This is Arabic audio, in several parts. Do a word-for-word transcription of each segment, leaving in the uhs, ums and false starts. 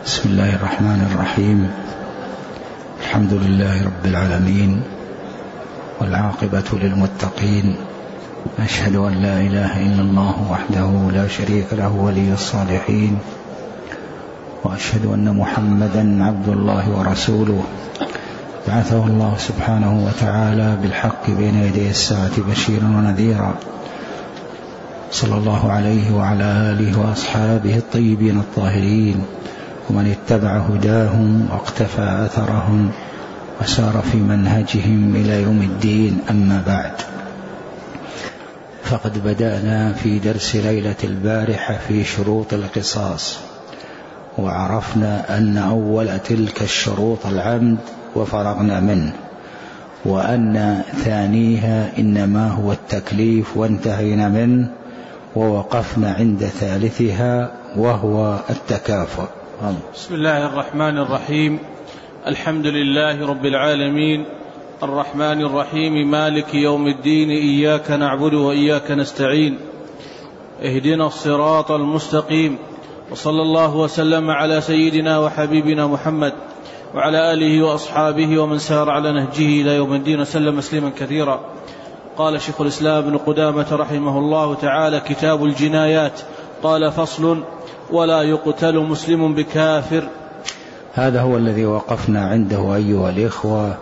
بسم الله الرحمن الرحيم. الحمد لله رب العالمين، والعاقبة للمتقين. أشهد أن لا إله إلا الله وحده لا شريك له ولي الصالحين، وأشهد أن محمدا عبد الله ورسوله بعثه الله سبحانه وتعالى بالحق بين يدي الساعة بشيرا ونذيرا، صلى الله عليه وعلى آله وأصحابه الطيبين الطاهرين، ومن اتبع هداهم واقتفى أثرهم وسار في منهجهم إلى يوم الدين. أما بعد، فقد بدأنا في درس ليلة البارحة في شروط القصاص، وعرفنا أن أول تلك الشروط العمد وفرغنا منه، وأن ثانيها إنما هو التكليف وانتهينا منه، ووقفنا عند ثالثها وهو التكافؤ. بسم الله الرحمن الرحيم. الحمد لله رب العالمين، الرحمن الرحيم، مالك يوم الدين، إياك نعبد وإياك نستعين، اهدنا الصراط المستقيم، وصلى الله وسلم على سيدنا وحبيبنا محمد وعلى آله وأصحابه ومن سار على نهجه إلى يوم الدين وسلم تسليما كثيرا. قال شيخ الإسلام ابن قدامة رحمه الله تعالى: كتاب الجنايات. قال: فصل: ولا يقتل مسلم بكافر. هذا هو الذي وقفنا عنده أيها الإخوة،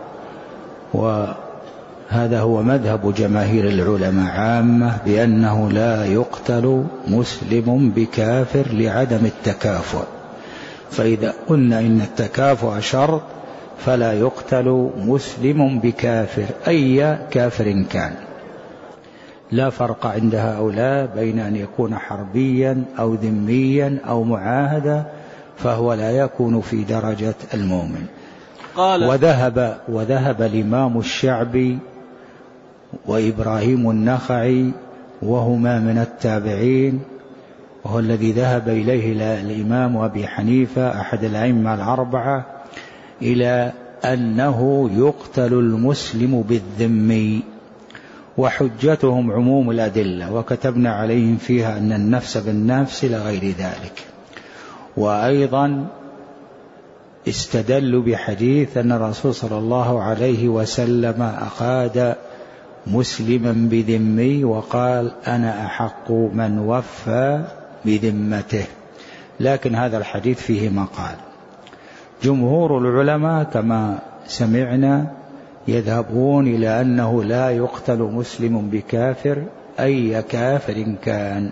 وهذا هو مذهب جماهير العلماء عامة بأنه لا يقتل مسلم بكافر لعدم التكافؤ. فإذا قلنا إن التكافؤ شرط فلا يقتل مسلم بكافر أي كافر كان، لا فرق عند هؤلاء بين أن يكون حربيا أو ذميا أو معاهدا، فهو لا يكون في درجة المؤمن. قال وذهب, وذهب الإمام الشعبي وإبراهيم النخعي، وهما من التابعين، وهو الذي ذهب إليه الإمام أبي حنيفة أحد الأئمة الأربعة، إلى أنه يقتل المسلم بالذمي، وحجتهم عموم الأدلة، وكتبنا عليهم فيها أن النفس بالنفس لغير ذلك. وأيضا استدلوا بحديث أن الرسول صلى الله عليه وسلم أقاد مسلما بذمي وقال: أنا أحق من وفى بذمته. لكن هذا الحديث فيه مقال. جمهور العلماء كما سمعنا يذهبون إلى أنه لا يقتل مسلم بكافر أي كافر كان،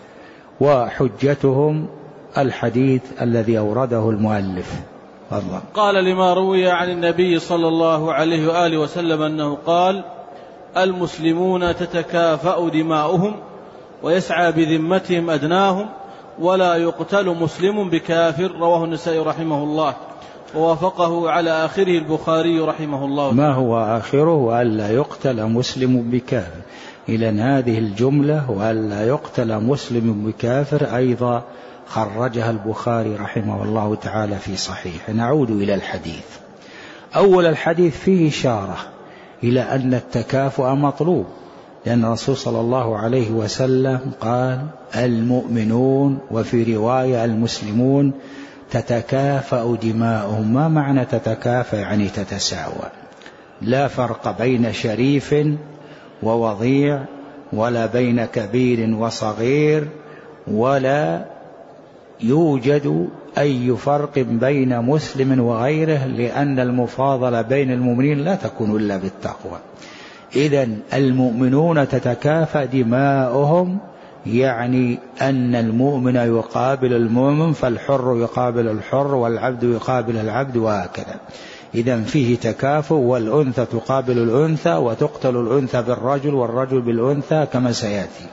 وحجتهم الحديث الذي أورده المؤلف. الله. قال: لما روي عن النبي صلى الله عليه وآله وسلم أنه قال: المسلمون تتكافأ دماؤهم ويسعى بذمتهم أدناهم، ولا يقتل مسلم بكافر. رواه النسائي رحمه الله، ووافقه على آخره البخاري رحمه الله. ما هو آخره؟ وألا يقتل مسلم بكافر. إذن هذه الجملة وألا يقتل مسلم بكافر أيضا خرجها البخاري رحمه الله تعالى في صحيح. نعود إلى الحديث. أول الحديث فيه إشارة إلى أن التكافؤ مطلوب، لأن الرسول صلى الله عليه وسلم قال: المؤمنون، وفي رواية المسلمون، تتكافأ دماؤهم. ما معنى تتكافأ؟ يعني تتساوى، لا فرق بين شريف ووضيع، ولا بين كبير وصغير، ولا يوجد أي فرق بين مسلم وغيره، لأن المفاضلة بين المؤمنين لا تكون إلا بالتقوى. إذن المؤمنون تتكافأ دماؤهم، يعني أن المؤمن يقابل المؤمن، فالحر يقابل الحر، والعبد يقابل العبد، وهكذا. إذن فيه تكافؤ، والأنثى تقابل الأنثى، وتقتل الأنثى بالرجل والرجل بالأنثى كما سيأتي.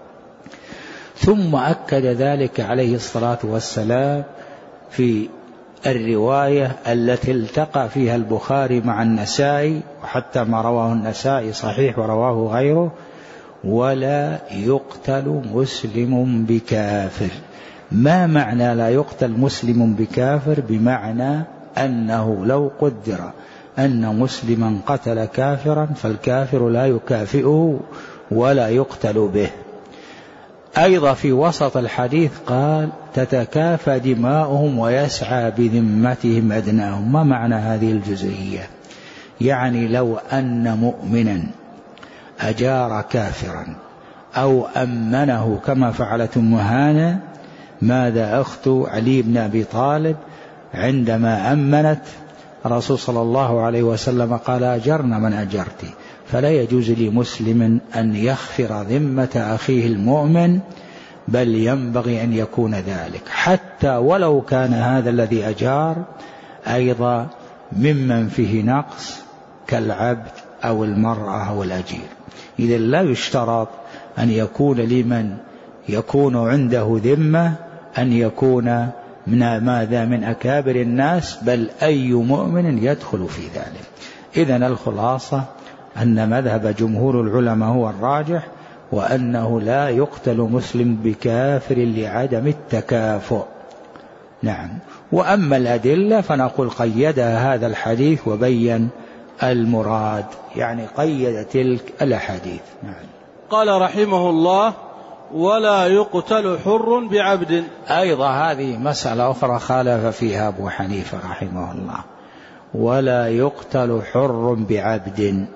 ثم أكد ذلك عليه الصلاة والسلام في الرواية التي التقى فيها البخاري مع النسائي، وحتى ما رواه النسائي صحيح ورواه غيره: ولا يقتل مسلم بكافر. ما معنى لا يقتل مسلم بكافر؟ بمعنى أنه لو قدر أن مسلما قتل كافرا، فالكافر لا يكافئه ولا يقتل به. أيضا في وسط الحديث قال تتكافى دماؤهم ويسعى بذمتهم أدناهم. ما معنى هذه الجزئية؟ يعني لو أن مؤمنا أجار كافرا أو أمنه كما فعلت أم هانة، ماذا أخت علي بن أبي طالب عندما أمنت الرسول صلى الله عليه وسلم قال أجرنا من أجرت. فلا يجوز لمسلم أن يخفر ذمة أخيه المؤمن، بل ينبغي أن يكون ذلك حتى ولو كان هذا الذي أجار أيضا ممن فيه نقص كالعبد أو المرأة أو الأجير. إذا لا يشترط أن يكون لمن يكون عنده ذمة أن يكون من ماذا من أكابر الناس، بل أي مؤمن يدخل في ذلك. إذن الخلاصة أن مذهب جمهور العلماء هو الراجح، وأنه لا يقتل مسلم بكافر لعدم التكافؤ. نعم. وأما الأدلة فنقول قيدها هذا الحديث وبين المراد، يعني قيد تلك الأحاديث. نعم. قال رحمه الله ولا يقتل حر بعبد. أيضا هذه مسألة أخرى خالف فيها أبو حنيفة رحمه الله. ولا يقتل حر بعبد.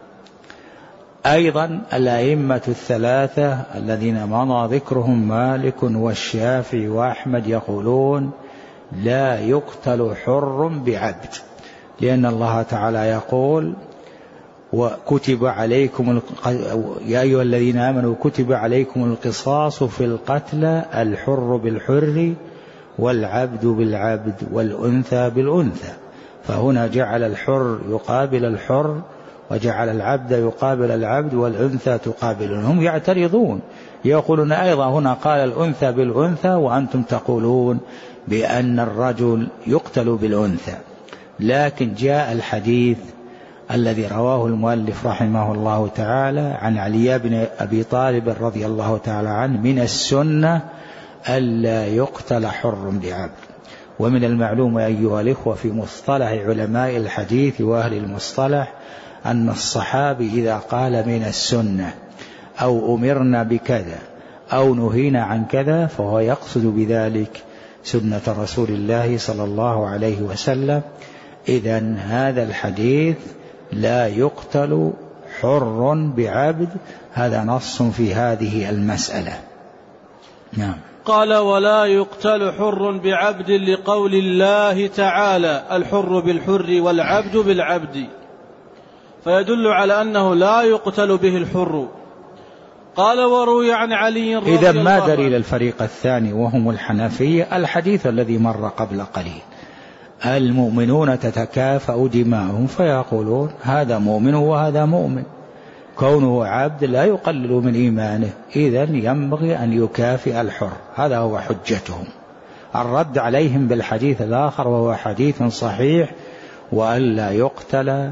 أيضا الأئمة الثلاثة الذين مضى ذكرهم مالك والشافعي وأحمد يقولون لا يقتل حر بعبد، لأن الله تعالى يقول وكتب عليكم يا أيها الذين آمنوا كتب عليكم القصاص في القتلى الحر بالحر والعبد بالعبد والأنثى بالأنثى. فهنا جعل الحر يقابل الحر، وجعل العبد يقابل العبد والأنثى تقابل. هم يعترضون يقولون أيضا هنا قال الأنثى بالأنثى وأنتم تقولون بأن الرجل يقتل بالأنثى. لكن جاء الحديث الذي رواه المؤلف رحمه الله تعالى عن علي بن أبي طالب رضي الله تعالى عنه من السنة ألا يقتل حر بعبد. ومن المعلوم أيها الإخوة في مصطلح علماء الحديث وأهل المصطلح أن الصحابي إذا قال من السنة أو أمرنا بكذا أو نهينا عن كذا فهو يقصد بذلك سنة رسول الله صلى الله عليه وسلم. إذن هذا الحديث لا يقتل حر بعبد، هذا نص في هذه المسألة. نعم. قال ولا يقتل حر بعبد لقول الله تعالى الحر بالحر والعبد بالعبد، فيدل على أنه لا يقتل به الحر. قال وروي عن علي رضي الله عنه. إذا ما دليل الفريق الثاني وهم الحنفية؟ الحديث الذي مر قبل قليل المؤمنون تتكافأ دماؤهم، فيقولون هذا مؤمن وهذا مؤمن، كونه عبد لا يقلل من إيمانه، إذن ينبغي أن يكافئ الحر. هذا هو حجتهم. الرد عليهم بالحديث الآخر وهو حديث صحيح وألا يقتل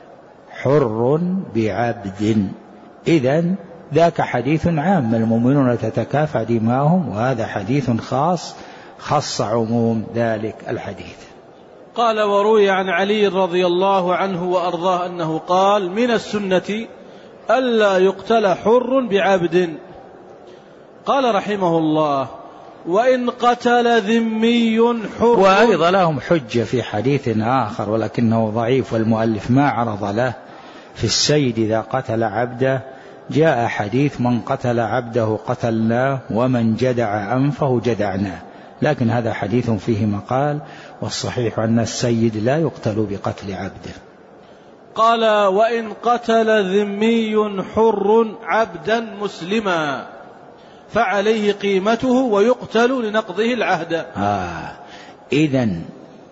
حر بعبد. إذن ذاك حديث عام المؤمنون تتكافأ دماؤهم، وهذا حديث خاص خص عموم ذلك الحديث. قال وروي عن علي رضي الله عنه وأرضاه أنه قال من السنة ألا يقتل حر بعبد. قال رحمه الله وإن قتل ذمي حر. وأيضا لهم حجة في حديث آخر ولكنه ضعيف والمؤلف ما عرض له في السيد إذا قتل عبده. جاء حديث من قتل عبده قتلناه ومن جدع أنفه جدعناه، لكن هذا حديث فيه مقال، والصحيح أن السيد لا يقتل بقتل عبده. قال وإن قتل ذمي حر عبدا مسلما فعليه قيمته ويقتل لنقضه العهد. آه إذن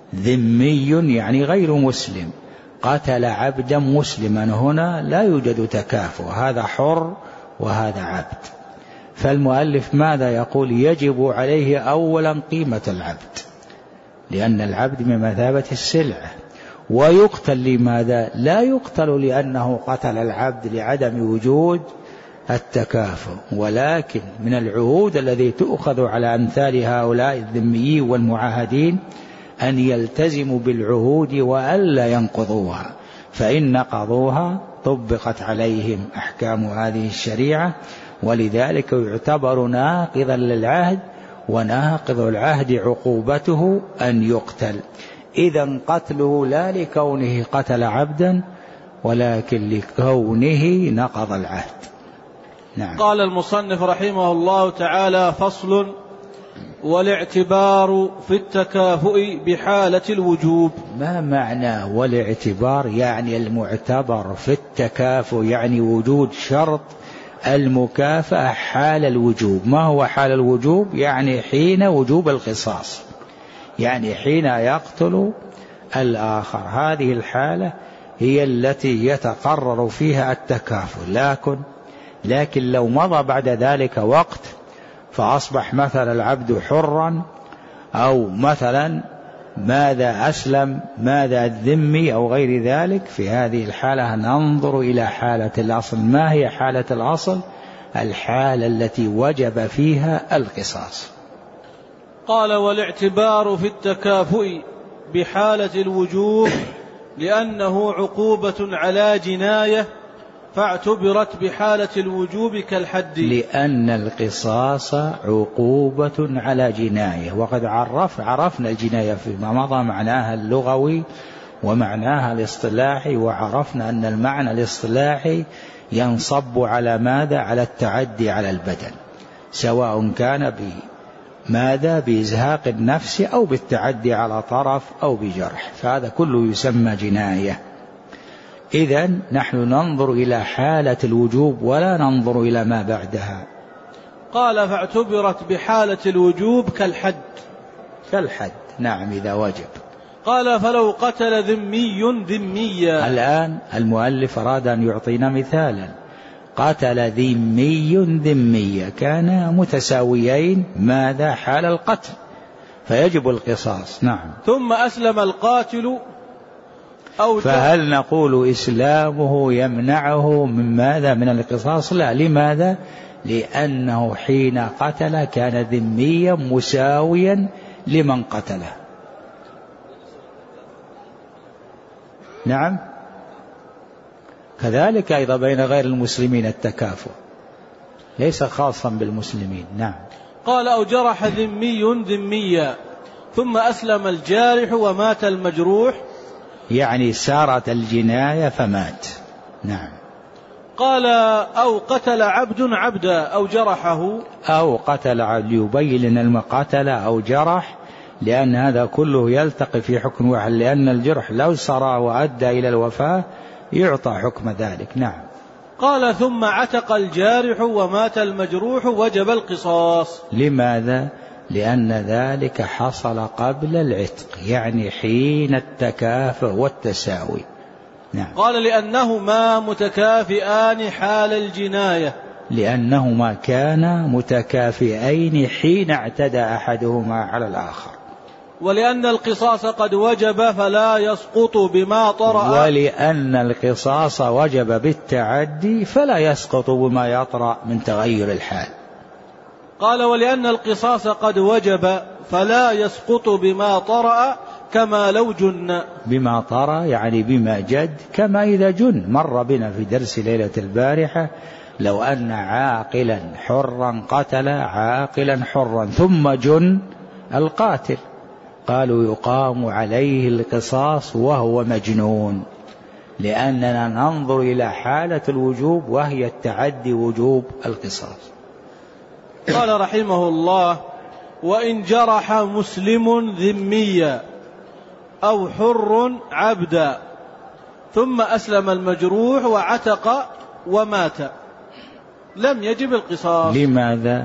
ذمي يعني غير مسلم قتل عبدا مسلما، هنا لا يوجد تكافؤ، هذا حر وهذا عبد. فالمؤلف ماذا يقول؟ يجب عليه أولا قيمة العبد، لأن العبد بمثابة السلعة. ويقتل لماذا؟ لا يقتل لأنه قتل العبد لعدم وجود التكافؤ، ولكن من العهود الذي تؤخذ على أمثال هؤلاء الذميين والمعاهدين أن يلتزموا بالعهود وألا ينقضوها، فإن نقضوها طبقت عليهم أحكام هذه الشريعة ولذلك يعتبر ناقضا للعهد، وناقض العهد عقوبته أن يقتل. إذن قتله لا لكونه قتل عبدا، ولكن لكونه نقض العهد. نعم. قال المصنف رحمه الله تعالى: فصل: والاعتبار في التكافؤ بحالة الوجوب. ما معنى والاعتبار؟ يعني المعتبر في التكافؤ، يعني وجود شرط المكافأة حال الوجوب. ما هو حال الوجوب؟ يعني حين وجوب القصاص، يعني حين يقتل الآخر. هذه الحالة هي التي يتقرر فيها التكافؤ. لكن لكن لو مضى بعد ذلك وقت فأصبح مثلا العبد حرا، أو مثلا ماذا أسلم، ماذا الذمي، أو غير ذلك، في هذه الحالة ننظر إلى حالة الأصل. ما هي حالة الأصل؟ الحالة التي وجب فيها القصاص. قال: والاعتبار في التكافؤ بحالة الوجوب لأنه عقوبة على جناية فاعتبرت بحالة الوجوب كالحد. لأن القصاص عقوبة على جناية، وقد عرف عرفنا الجناية فيما مضى معناها اللغوي ومعناها الاصطلاحي، وعرفنا أن المعنى الاصطلاحي ينصب على ماذا؟ على التعدي على البدن، سواء كان بماذا؟ بإزهاق النفس أو بالتعدي على طرف أو بجرح، فهذا كله يسمى جناية. إذن نحن ننظر إلى حالة الوجوب ولا ننظر إلى ما بعدها. قال: فاعتبرت بحالة الوجوب كالحد. كالحد، نعم، إذا وجب. قال: فلو قتل ذمي ذميا. الآن المؤلف أراد أن يعطينا مثالا. قتل ذمي ذميا، كانا متساويين ماذا؟ حال القتل، فيجب القصاص. نعم. ثم أسلم القاتل أو فهل نقول إسلامه يمنعه من ماذا؟ من القصاص؟ لا. لماذا؟ لأنه حين قتل كان ذميا مساويا لمن قتله. نعم. كذلك أيضا بين غير المسلمين التكافؤ ليس خاصا بالمسلمين. نعم. قال: أو جرح ذمي ذميا ثم أسلم الجارح ومات المجروح، يعني سارت الجناية فمات. نعم. قال: أو قتل عبد عبدا أو جرحه. أو قتل عبد، يبين المقتل أو جرح، لأن هذا كله يلتقي في حكم واحد، لأن الجرح لو سرى وأدى إلى الوفاة يعطى حكم ذلك. نعم. قال: ثم عتق الجارح ومات المجروح وجب القصاص. لماذا؟ لأن ذلك حصل قبل العتق، يعني حين التكافؤ والتساوي. نعم. قال: لأنهما متكافئان حال الجناية. لأنهما كانا متكافئين حين اعتدى أحدهما على الآخر. ولأن القصاص قد وجب فلا يسقط بما طرأ. ولأن القصاص وجب بالتعدي فلا يسقط بما يطرأ من تغير الحال. قال: ولأن القصاص قد وجب فلا يسقط بما طرأ كما لو جن. بما طرأ يعني بما جد، كما إذا جن. مر بنا في درس ليلة البارحة لو أن عاقلا حرا قتل عاقلا حرا ثم جن القاتل، قالوا يقام عليه القصاص وهو مجنون، لأننا ننظر إلى حالة الوجوب وهي التعدي وجوب القصاص. قال رحمه الله: وإن جرح مسلم ذميا أو حر عبدا ثم أسلم المجروح وعتق ومات لم يجب القصاص. لماذا؟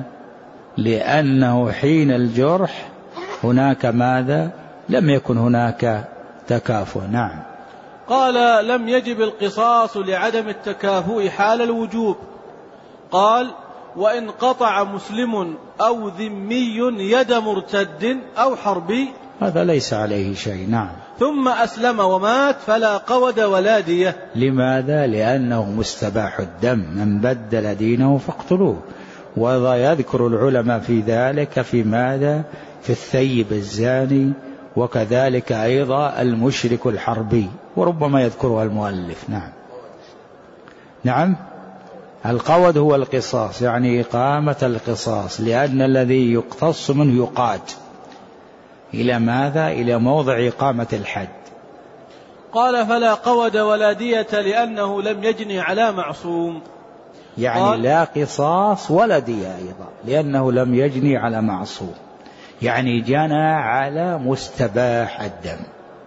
لأنه حين الجرح هناك ماذا؟ لم يكن هناك تكافؤ. نعم. قال: لم يجب القصاص لعدم التكافؤ حال الوجوب. قال: وإن قطع مسلم أو ذمي يد مرتد أو حربي هذا ليس عليه شيء. نعم. ثم أسلم ومات فلا قود ولا دية. لماذا؟ لأنه مستباح الدم، من بدل دينه فاقتلوه. وذا يذكر العلماء في ذلك في ماذا؟ في الثيب الزاني، وكذلك أيضا المشرك الحربي، وربما يذكرها المؤلف. نعم. نعم. القود هو القصاص، يعني إقامة القصاص، لأن الذي يقتص منه يقاد إلى ماذا؟ إلى موضع إقامة الحد. قال فلا قود ولا دية لأنه لم يجني على معصوم، يعني لا قصاص ولا دية أيضا لأنه لم يجني على معصوم، يعني جنى على مستباح الدم.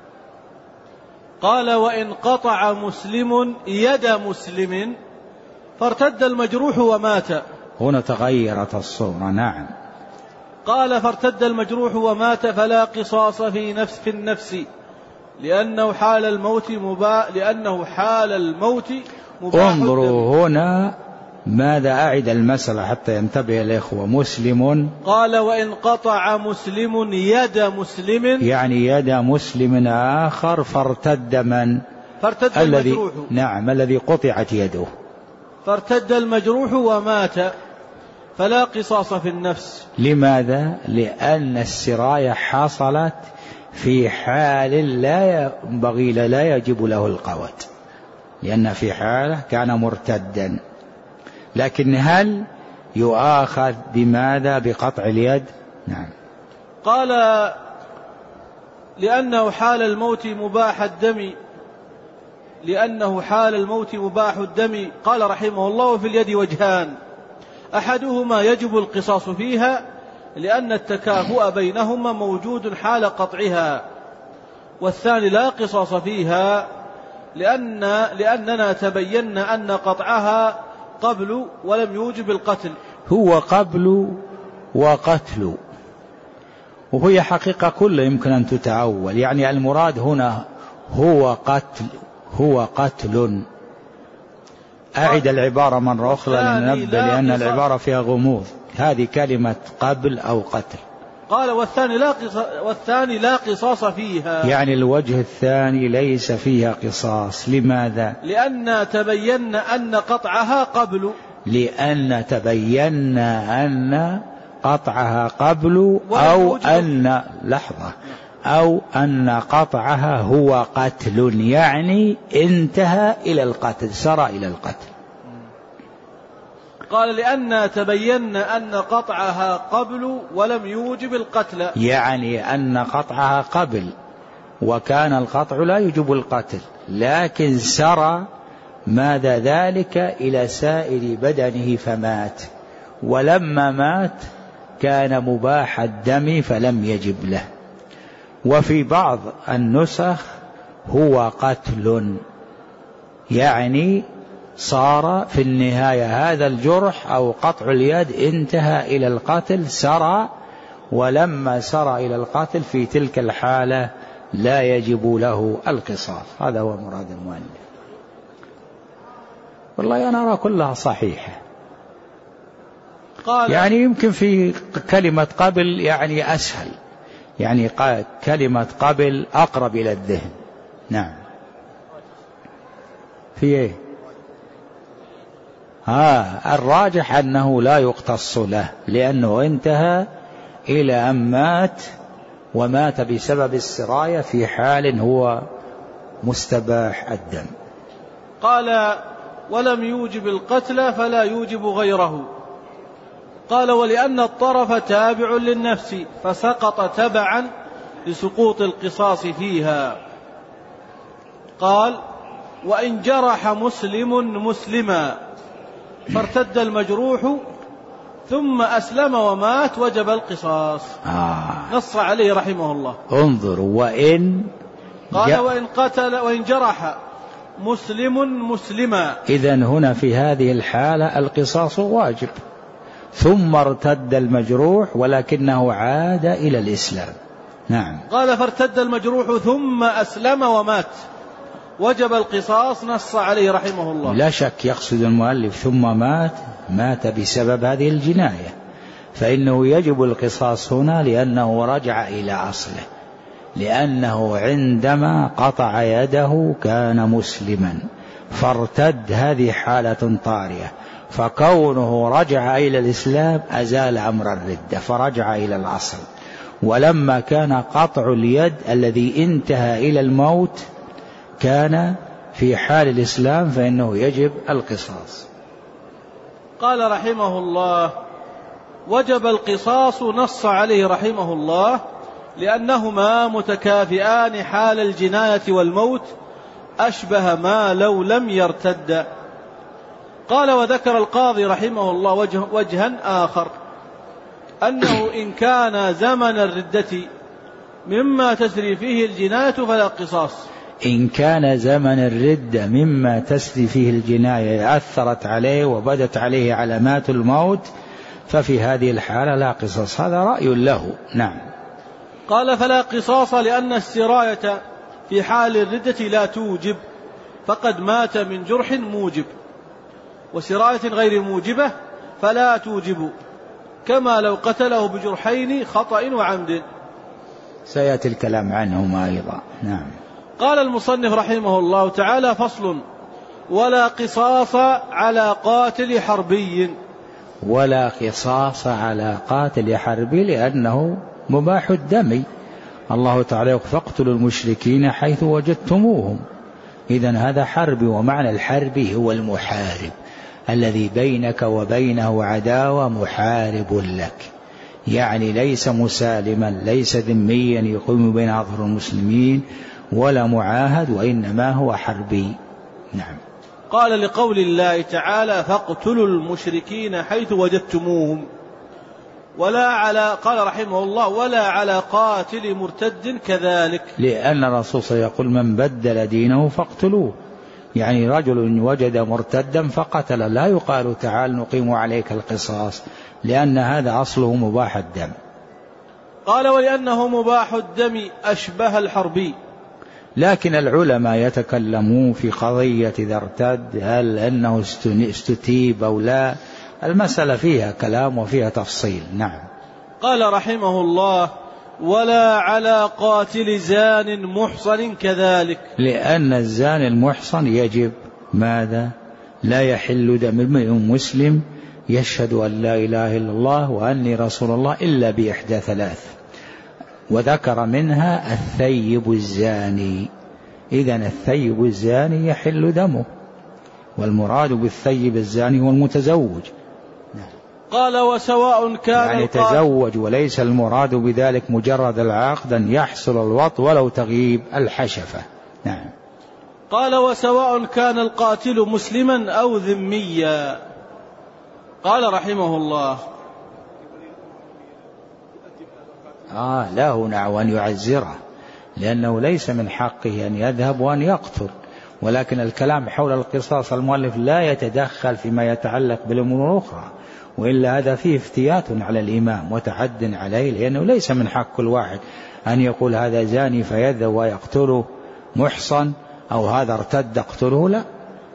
قال وإن قطع مسلم يد مسلم فارتد المجروح ومات. هنا تغيرت الصورة. نعم. قال فارتد المجروح ومات فلا قصاص في نفس في النفس لأنه حال الموت مباح لأنه حال الموت مباح. انظروا هنا ماذا أعد المسألة حتى ينتبه الإخوة. مسلم، قال وإن قطع مسلم يد مسلم، يعني يد مسلم آخر فارتد من؟ فارتد الذي المجروح. نعم، الذي قطعت يده. فارتد المجروح ومات فلا قصاص في النفس. لماذا؟ لأن السراية حصلت في حال لا ينبغي لا يجب له القود، لأن في حاله كان مرتدا. لكن هل يؤاخذ بماذا؟ بقطع اليد؟ نعم. قال لأنه حال الموت مباح الدم لأنه حال الموت مباح الدم. قال رحمه الله في اليد وجهان، أحدهما يجب القصاص فيها لأن التكافؤ بينهما موجود حال قطعها، والثاني لا قصاص فيها لأن لأننا تبينا أن قطعها قبل ولم يوجب القتل. هو قبل وقتل، وهي حقيقة كلها يمكن أن تتأول، يعني المراد هنا هو قتل هو قتل. أعد العبارة مرة أخرى لننبه لأن العبارة فيها غموض. هذه كلمة قبل أو قتل. قال والثاني لا قصاص والثاني لا قصاص فيها، يعني الوجه الثاني ليس فيها قصاص. لماذا؟ لأن تبينا أن قطعها قبل لأن تبينا أن قطعها قبل أو أن لحظة أو أن قطعها هو قتل، يعني انتهى إلى القتل، سرى إلى القتل. قال لأن تبينا أن قطعها قبل ولم يوجب القتل، يعني أن قطعها قبل وكان القطع لا يوجب القتل، لكن سرى ماذا ذلك إلى سائر بدنه فمات، ولما مات كان مباح الدم فلم يجب له. وفي بعض النسخ هو قتل، يعني صار في النهاية هذا الجرح أو قطع اليد انتهى إلى القتل، سرى، ولما سرى إلى القتل في تلك الحالة لا يجب له القصاص. هذا هو مراد المؤلف. والله أنا أرى كلها صحيحة. قال يعني يمكن في كلمة قبل يعني أسهل، يعني كلمة قبل أقرب إلى الذهن. نعم. في إيه؟ ها الراجح أنه لا يقتص له، لأنه انتهى إلى أن مات، ومات بسبب السراية في حال هو مستباح الدم. قال ولم يوجب القتل فلا يوجب غيره. قال ولأن الطرف تابع للنفس فسقط تبعا لسقوط القصاص فيها. قال وإن جرح مسلم مسلما فارتد المجروح ثم أسلم ومات وجب القصاص. آه. نص عليه رحمه الله. انظروا وإن قال وإن قتل وإن جرح مسلم مسلما، إذن هنا في هذه الحالة القصاص واجب، ثم ارتد المجروح ولكنه عاد إلى الإسلام. نعم. قال فارتد المجروح ثم أسلم ومات وجب القصاص، نص عليه رحمه الله. لا شك يقصد المؤلف ثم مات مات بسبب هذه الجناية، فإنه يجب القصاص هنا لأنه رجع إلى أصله، لأنه عندما قطع يده كان مسلما فارتد، هذه حالة طارئة، فكونه رجع إلى الإسلام أزال أمر الردة فرجع إلى الأصل. ولما كان قطع اليد الذي انتهى إلى الموت كان في حال الإسلام فإنه يجب القصاص. قال رحمه الله: وجب القصاص، نص عليه رحمه الله لأنهما متكافئان حال الجناية والموت، أشبه ما لو لم يرتد. قال: وذكر القاضي رحمه الله وجه وجها آخر، أنه إن كان زمن الردة مما تسري فيه الجناية فلا قصاص. إن كان زمن الردة مما تسري فيه الجناية أثرت عليه وبدت عليه علامات الموت ففي هذه الحالة لا قصاص. هذا رأي له. نعم. قال: فلا قصاص لأن السراية في حال الردة لا توجب، فقد مات من جرح موجب، وسراية غير موجبة فلا توجب، كما لو قتله بجرحين خطأ وعمد. سيأتي الكلام عنهما أيضا. نعم. قال المصنف رحمه الله تعالى: فصل: ولا قصاص على قاتل حربي. ولا قصاص على قاتل حربي لأنه مباح الدم. الله تعالى يقول: فاقتلوا المشركين حيث وجدتموهم. إذن هذا حرب، ومعنى الحرب هو المحارب الذي بينك وبينه عداوة، محارب لك، يعني ليس مسالما، ليس ذميا يقوم بين أظهر المسلمين، ولا معاهد، وإنما هو حربي. نعم. قال: لقول الله تعالى: فاقتلوا المشركين حيث وجدتموهم. ولا على، قال رحمه الله: ولا على قاتل مرتد كذلك، لأن الرسول صلى الله عليه وسلم يقول: من بدل دينه فاقتلوه، يعني رجل وجد مرتدا فقتل، لا يقال تعال نقيم عليك القصاص، لأن هذا أصله مباح الدم. قال: ولأنه مباح الدم أشبه الحربي. لكن العلماء يتكلمون في قضية إذا ارتد هل أنه استتيب أو لا، المسألة فيها كلام وفيها تفصيل. نعم. قال رحمه الله: ولا على قاتل زان محصن كذلك، لأن الزان المحصن يجب ماذا؟ لا يحل دم امرئ مسلم يشهد أن لا إله إلا الله وأني رسول الله إلا بإحدى ثلاث، وذكر منها الثيب الزاني. إذن الثيب الزاني يحل دمه، والمراد بالثيب الزاني هو المتزوج. قال: وسواء كان يعني تزوج، وليس المراد بذلك مجرد العقد، أن يحصل الوط ولو تغيب الحشفة. نعم. قال: وسواء كان القاتل مسلما أو ذميا. قال رحمه الله: آه له نعم أن يعزره، لأنه ليس من حقه أن يذهب وأن يقتل، ولكن الكلام حول القصاص المؤلف لا يتدخل فيما يتعلق بالأمور الأخرى، وإلا هذا فيه افتيات على الإمام وتعد عليه، لأنه ليس من حق كل واحد أن يقول هذا زاني فيذهب ويقتله محصن، أو هذا ارتد اقتله، لا،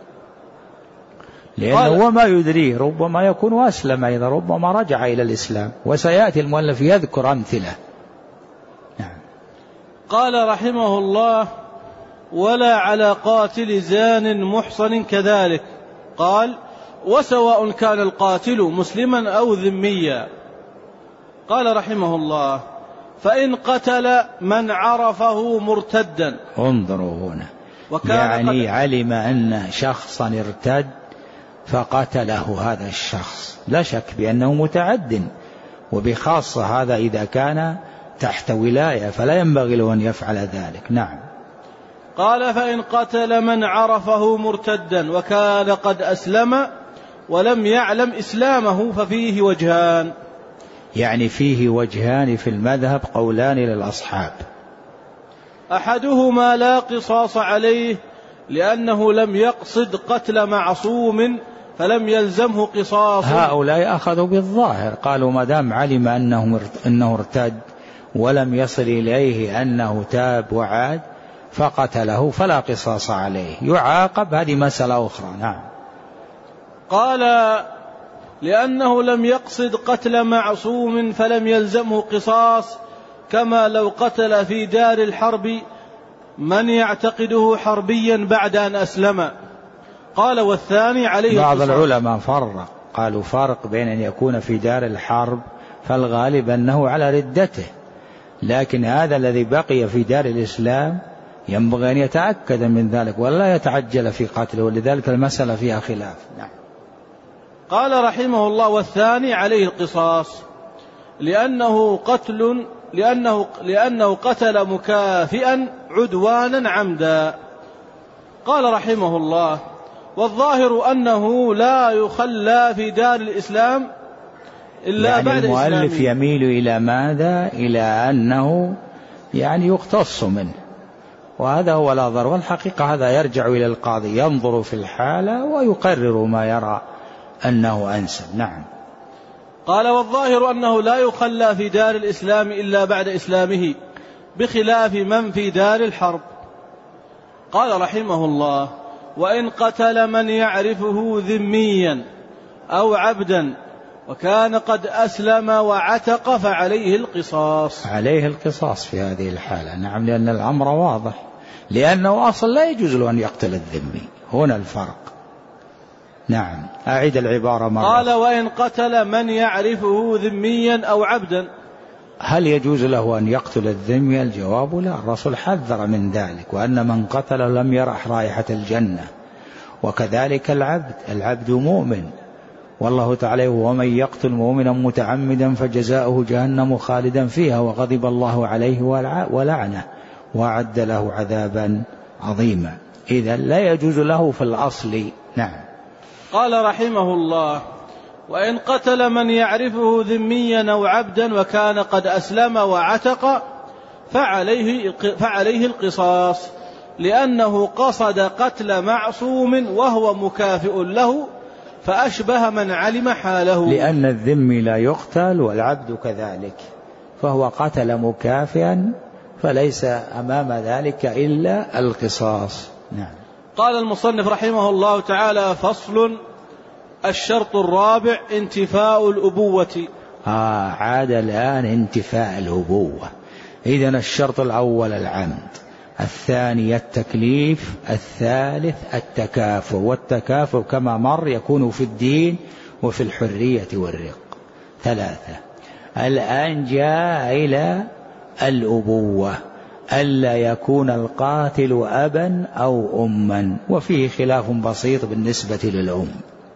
لأنه وما يدريه ربما يكون أسلم أيضا، ربما رجع إلى الإسلام، وسيأتي المؤلف يذكر أمثلة. نعم. قال رحمه الله: ولا على قاتل زان محصن كذلك. قال: وسواء كان القاتل مسلما أو ذميا. قال رحمه الله: فإن قتل من عرفه مرتدا. انظروا هنا، يعني علم أن شخصا ارتد فقتله هذا الشخص، لا شك بأنه متعد، وبخاصة هذا إذا كان تحت ولاية فلا ينبغي له أن يفعل ذلك. نعم. قال: فإن قتل من عرفه مرتدا وكان قد أسلم ولم يعلم إسلامه ففيه وجهان. يعني فيه وجهان في المذهب، قولان للأصحاب: أحدهما لا قصاص عليه لأنه لم يقصد قتل معصوم فلم يلزمه قصاص. هؤلاء أخذوا بالظاهر، قالوا ما دام علم أنه أنه ارتد ولم يصل إليه أنه تاب وعاد فقتله فلا قصاص عليه، يعاقب، هذه مسألة أخرى. نعم. قال: لأنه لم يقصد قتل معصوم فلم يلزمه قصاص، كما لو قتل في دار الحرب من يعتقده حربيا بعد أن أسلم. قال: والثاني عليه بعض القصاص. العلماء فرق، قالوا فرق بين أن يكون في دار الحرب فالغالب أنه على ردته، لكن هذا الذي بقي في دار الإسلام ينبغي أن يتأكد من ذلك ولا يتعجل في قتله، ولذلك المسألة فيها خلاف. نعم. قال رحمه الله: والثاني عليه القصاص لأنه قتل لأنه, لأنه قتل مكافئا عدوانا عمدا. قال رحمه الله: والظاهر أنه لا يخلى في دار الإسلام إلا يعني بعد إسلامه. المؤلف يميل إلى ماذا؟ إلى أنه يعني يقتص منه، وهذا هو الأظهر، والحقيقة هذا يرجع إلى القاضي ينظر في الحالة ويقرر ما يرى أنه أنسب. نعم. قال: والظاهر أنه لا يخلى في دار الإسلام إلا بعد إسلامه، بخلاف من في دار الحرب. قال رحمه الله: وإن قتل من يعرفه ذميا أو عبدا وكان قد أسلم وعتق فعليه القصاص. عليه القصاص في هذه الحالة. نعم، لأن الأمر واضح، لأنه أصلا لا يجوز له أن يقتل الذمي. هنا الفرق. نعم، أعيد العبارة مرة. قال: وإن قتل من يعرفه ذميا أو عبدا. هل يجوز له أن يقتل الذمي؟ الجواب لا، الرسول حذر من ذلك، وأن من قتله لم يرح رائحة الجنة. وكذلك العبد، العبد مؤمن، والله تعالى: ومن يقتل مؤمنا متعمدا فجزاؤه جهنم خالدا فيها وغضب الله عليه ولعنه وأعد له عذابا عظيما. إذا لا يجوز له في الأصل. نعم. قال رحمه الله: وإن قتل من يعرفه ذميا أو عبدا وكان قد أسلم وعتق فعليه, فعليه القصاص، لأنه قصد قتل معصوم وهو مكافئ له فأشبه من علم حاله. لأن الذمي لا يقتل والعبد كذلك، فهو قتل مكافئا، فليس أمام ذلك إلا القصاص. نعم. قال المصنف رحمه الله تعالى: فصل: الشرط الرابع انتفاء الأبوة. آه عاد الآن انتفاء الأبوة. إذن الشرط الأول العمد، الثاني التكليف، الثالث التكافؤ، والتكافؤ كما مر يكون في الدين وفي الحرية والرق. ثلاثة. الآن جاء إلى الأبوة، ألا يكون القاتل أبا أو أما، وفيه خلاف بسيط بالنسبة للأم.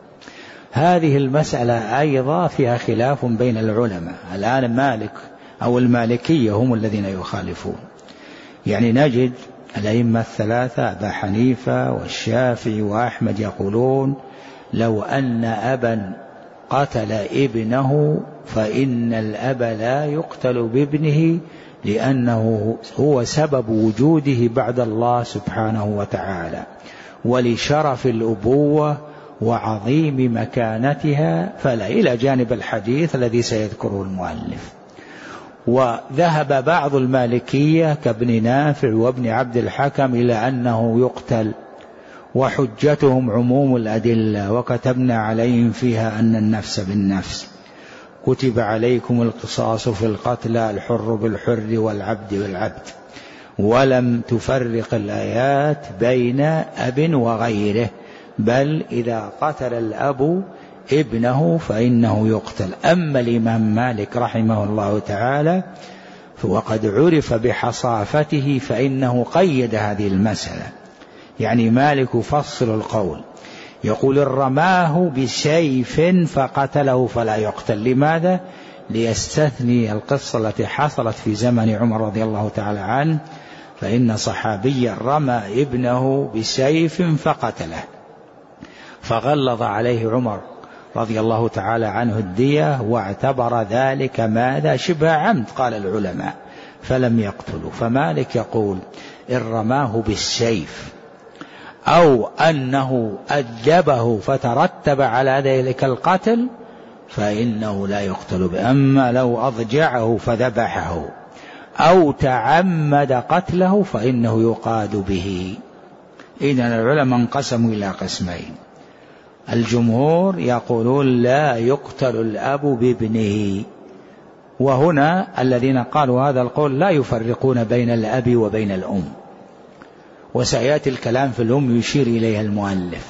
هذه المسألة أيضا فيها خلاف بين العلماء. الآن مالك أو المالكية هم الذين يخالفون، يعني نجد الأئمة الثلاثة أبا حنيفة والشافعي وأحمد يقولون: لو أن أبا قتل ابنه فإن الأب لا يقتل بابنه، لأنه هو سبب وجوده بعد الله سبحانه وتعالى، ولشرف الأبوة وعظيم مكانتها، فلا، إلى جانب الحديث الذي سيذكره المؤلف. وذهب بعض المالكية كابن نافع وابن عبد الحكم إلى أنه يقتل، وحجتهم عموم الأدلة: وكتبنا عليهم فيها أن النفس بالنفس، كتب عليكم القصاص في القتلى، الحر بالحر والعبد بالعبد، ولم تفرق الآيات بين أب وغيره، بل إذا قتل الأب ابنه فإنه يقتل. أما الإمام مالك رحمه الله تعالى وقد عرف بحصافته فإنه قيد هذه المسألة. يعني مالك فصل القول، يقول: رماه بسيف فقتله فلا يقتل. لماذا؟ ليستثني القصة التي حصلت في زمن عمر رضي الله تعالى عنه، فإن صحابيا رمى ابنه بسيف فقتله، فغلظ عليه عمر رضي الله تعالى عنه الدية، واعتبر ذلك ماذا؟ شبه عمد قال العلماء، فلم يقتلوا. فمالك يقول: إن رماه بالسيف أو أنه أدبه فترتب على ذلك القتل فإنه لا يقتل به. أما لو أضجعه فذبحه أو تعمد قتله فإنه يقاد به. إذن العلماء انقسموا إلى قسمين: الجمهور يقولون لا يقتل الأب بابنه، وهنا الذين قالوا هذا القول لا يفرقون بين الأب وبين الأم، وسيأتي الكلام في الأم يشير إليها المؤلف.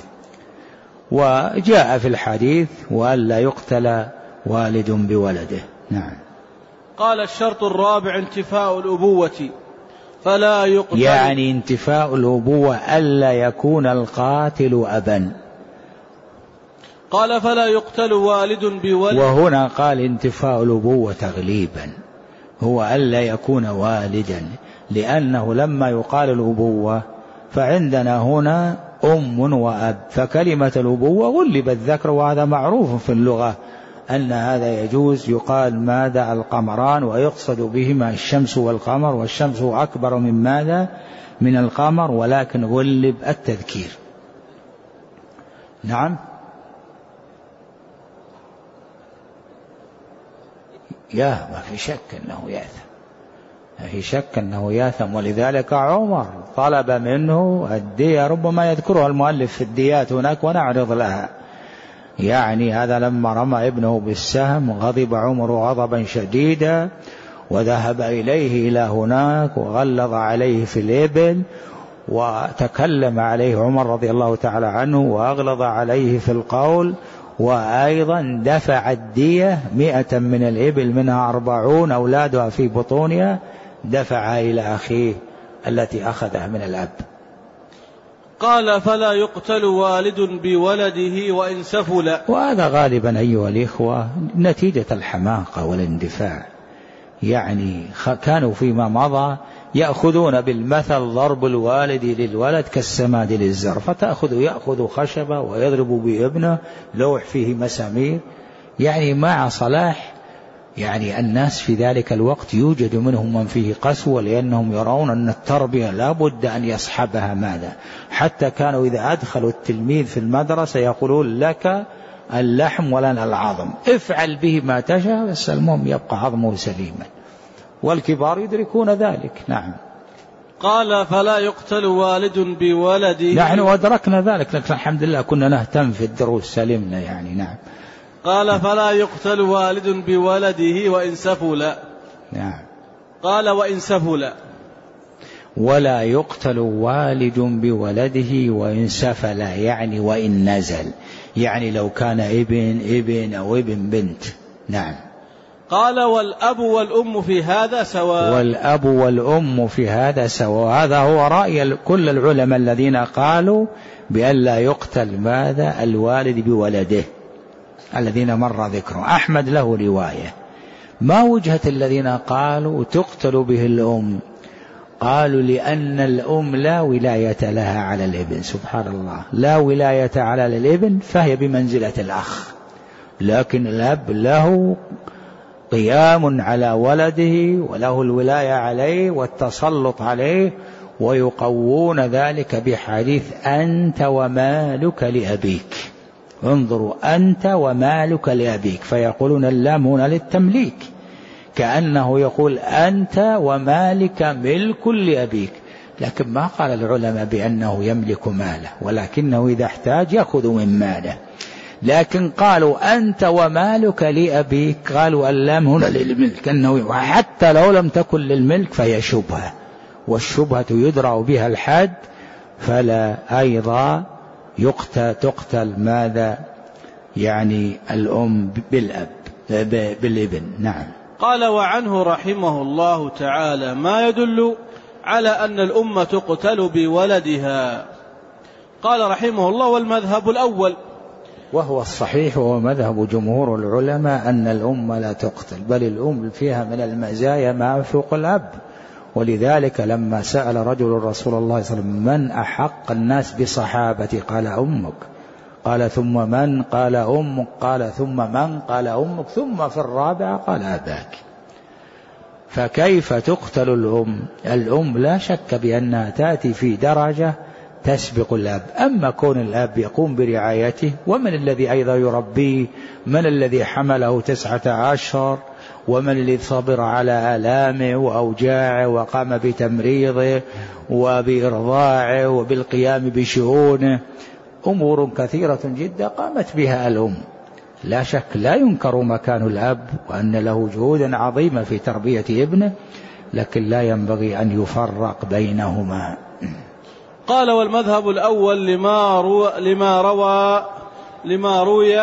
وجاء في الحديث: وألا يقتل والد بولده. نعم. قال: الشرط الرابع انتفاء الأبوة فلا يقتل. يعني انتفاء الأبوة ألا يكون القاتل أبا. قال فلا يقتل والد بولد. وهنا قال انتفاء الأبوة تغليبا هو ألا يكون والدا، لأنه لما يقال الأبوة فعندنا هنا أم وأب، فكلمة الأبوة غلب الذكر، وهذا معروف في اللغة أن هذا يجوز. يقال ماذا القمران، ويقصد بهما الشمس والقمر، والشمس أكبر من ماذا من القمر، ولكن غلب التذكير. نعم. يا ما في شك أنه يأثم، ما في شك أنه يأثم، ولذلك عمر طلب منه الدية، ربما يذكرها المؤلف في الديات هناك ونعرض لها. يعني هذا لما رمى ابنه بالسهم غضب عمر غضبا شديدا، وذهب إليه إلى هناك وغلظ عليه في الإبل، وتكلم عليه عمر رضي الله تعالى عنه وأغلظ عليه في القول، وأيضا دفع الدية مئة من الإبل منها أربعون أولادها في بطونها، دفع إلى أخيه التي أخذها من الأب. قال فلا يقتل والد بولده وإن سفل. وهذا غالبا أيها الإخوة نتيجة الحماقة والاندفاع. يعني كانوا فيما مضى يأخذون بالمثل ضرب الوالد للولد كالسماد للزر، فتأخذ يأخذ خشبة ويضرب بابنه لوح فيه مسامير، يعني مع صلاح يعني الناس في ذلك الوقت يوجد منهم من فيه قسوة، لأنهم يرون أن التربية لا بد أن يصحبها ماذا. حتى كانوا إذا أدخلوا التلميذ في المدرسة يقولون لك اللحم ولنا العظم، افعل به ما تشاء، بس المهم يبقى عظمه سليما، والكبار يدركون ذلك. نعم. قال فلا يقتل والد بولده. نحن أدركنا ذلك، لكن الحمد لله كنا نهتم في الدروس سلمنا يعني. نعم. قال فلا يقتل والد بولده وإن سفل. نعم. قال وإن سفل. ولا يقتل والد بولده وإن سفل، يعني وإن نزل، يعني لو كان ابن ابن أو ابن بنت. نعم. قال والأب والأم في هذا سواء. والأب والأم في هذا سواء، هذا هو رأي كل العلماء الذين قالوا بأن لا يقتل ماذا الوالد بولده الذين مر ذكره. أحمد له رواية. ما وجهة الذين قالوا تقتل به الأم؟ قالوا لأن الأم لا ولاية لها على الابن، سبحان الله، لا ولاية على الابن، فهي بمنزلة الأخ، لكن الأب له قيام على ولده وله الولاية عليه والتسلط عليه، ويقوون ذلك بحديث أنت ومالك لأبيك. انظروا، أنت ومالك لأبيك، فيقولون اللام هنا للتمليك، كأنه يقول أنت ومالك ملك لأبيك، لكن ما قال العلماء بأنه يملك ماله، ولكنه إذا احتاج يأخذ من ماله. لكن قالوا أنت ومالك لأبيك، قالوا اللام هنا للملك، أنه حتى لو لم تكن للملك فهي شبهة، والشبهة يدرأ بها الحد، فلا أيضا يقتل تقتل ماذا يعني الأم بالأب بالابن. نعم. قال وعنه رحمه الله تعالى ما يدل على أن الأم تقتل بولدها. قال رحمه الله والمذهب الأول، وهو الصحيح وهو مذهب جمهور العلماء، أن الأم لا تقتل، بل الأم فيها من المزايا ما فوق الأب. ولذلك لما سأل رجل رسول الله صلى الله عليه وسلم من أحق الناس بصحابتي؟ قال أمك. قال ثم من؟ قال أمك. قال ثم من؟ قال أمك. ثم في الرابعة قال أباك. فكيف تقتل الأم؟ الأم لا شك بأنها تأتي في درجة تسبق الأب. أما كون الأب يقوم برعايته، ومن الذي أيضا يربيه؟ من الذي حمله تسعة عشر؟ ومن الذي صبر على آلامه وأوجاعه وقام بتمريضه وبإرضاعه وبالقيام بشؤونه؟ أمور كثيرة جدا قامت بها الأم. لا شك لا ينكر مكان الأب، وأن له جهودا عظيمة في تربية ابنه، لكن لا ينبغي أن يفرق بينهما. قال والمذهب الأول لما روى لما روى لما روي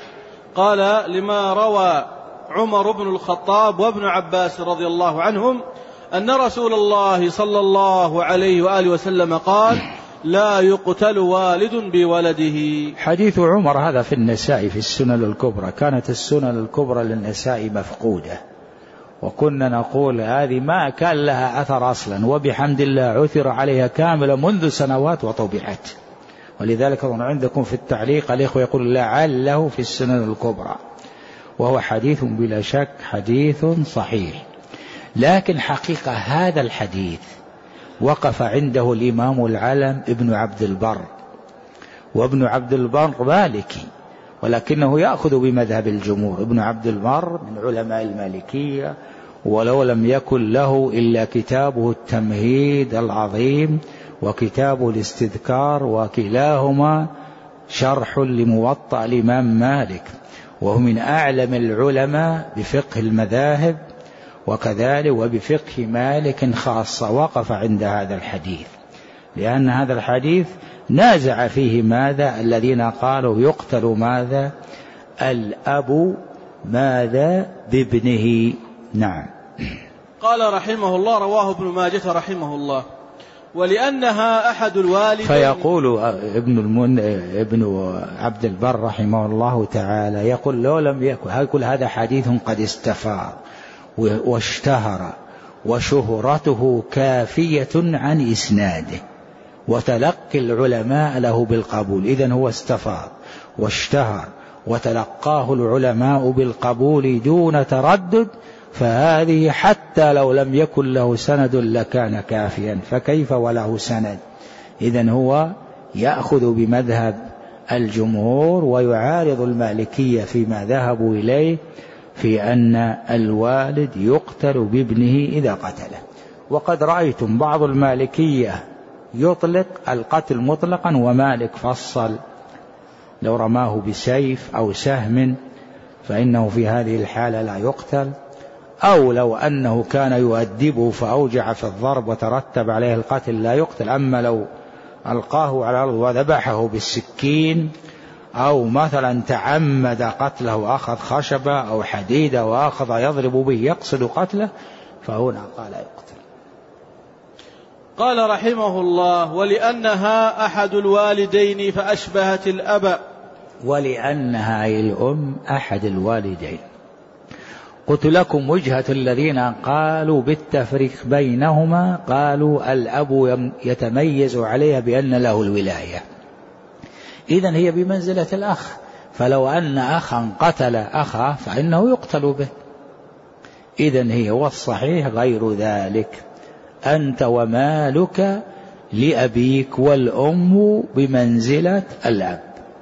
قال لما روى عمر بن الخطاب وابن عباس رضي الله عنهم أن رسول الله صلى الله عليه وآله وسلم قال لا يقتل والد بولده. حديث عمر هذا في النسائي في السنن الكبرى، كانت السنن الكبرى للنسائي مفقودة، وكنا نقول هذه ما كان لها أثر أصلا، وبحمد الله عثر عليها كاملة منذ سنوات وطبعت. ولذلك أظن عندكم في التعليق الإخوة يقول لعله في السنن الكبرى، وهو حديث بلا شك حديث صحيح. لكن حقيقة هذا الحديث وقف عنده الإمام العلم ابن عبد البر، وابن عبد البر مالكي ولكنه يأخذ بمذهب الجمهور. ابن عبد البر من علماء المالكية، ولو لم يكن له إلا كتابه التمهيد العظيم وكتابه الاستذكار، وكلاهما شرح لموطأ الإمام مالك، وهو من أعلم العلماء بفقه المذاهب وكذلك وبفقه مالك خاصة. وقف عند هذا الحديث لأن هذا الحديث نازع فيه ماذا الذين قالوا يقتل ماذا الأب ماذا بابنه. نعم. قال رحمه الله رواه ابن ماجه رحمه الله ولأنها أحد الوالدين. فيقول ابن المن ابن عبد البر رحمه الله تعالى يقول لو لم يكن، يقول هذا حديث قد استفاض واشتهر وشهرته كافية عن إسناده وتلقي العلماء له بالقبول. إذن هو استفاض واشتهر وتلقاه العلماء بالقبول دون تردد، فهذه حتى لو لم يكن له سند لكان كافيا، فكيف وله سند؟ إذن هو يأخذ بمذهب الجمهور ويعارض المالكية فيما ذهبوا إليه في أن الوالد يقتل بابنه إذا قتله. وقد رأيتم بعض المالكية يطلق القتل مطلقا، ومالك فصل لو رماه بسيف أو سهم فإنه في هذه الحالة لا يقتل، أو لو أنه كان يؤدبه فأوجع في الضرب وترتب عليه القتل لا يقتل. أما لو ألقاه على الأرض وذبحه بالسكين أو مثلا تعمد قتله وأخذ خشبة أو حديدة وأخذ يضرب به يقصد قتله فهنا قال يقتل. قال رحمه الله ولأنها أحد الوالدين فأشبهت الأب. ولأنها أي الأم أحد الوالدين. قلت لكم وجهة الذين قالوا بالتفريق بينهما، قالوا الأب يتميز عليها بأن له الولاية، إذن هي بمنزلة الأخ، فلو أن أخا قتل أخاه فإنه يقتل به. إذن هي والصحيح غير ذلك، أنت ومالك لأبيك والأم بمنزلة الأب.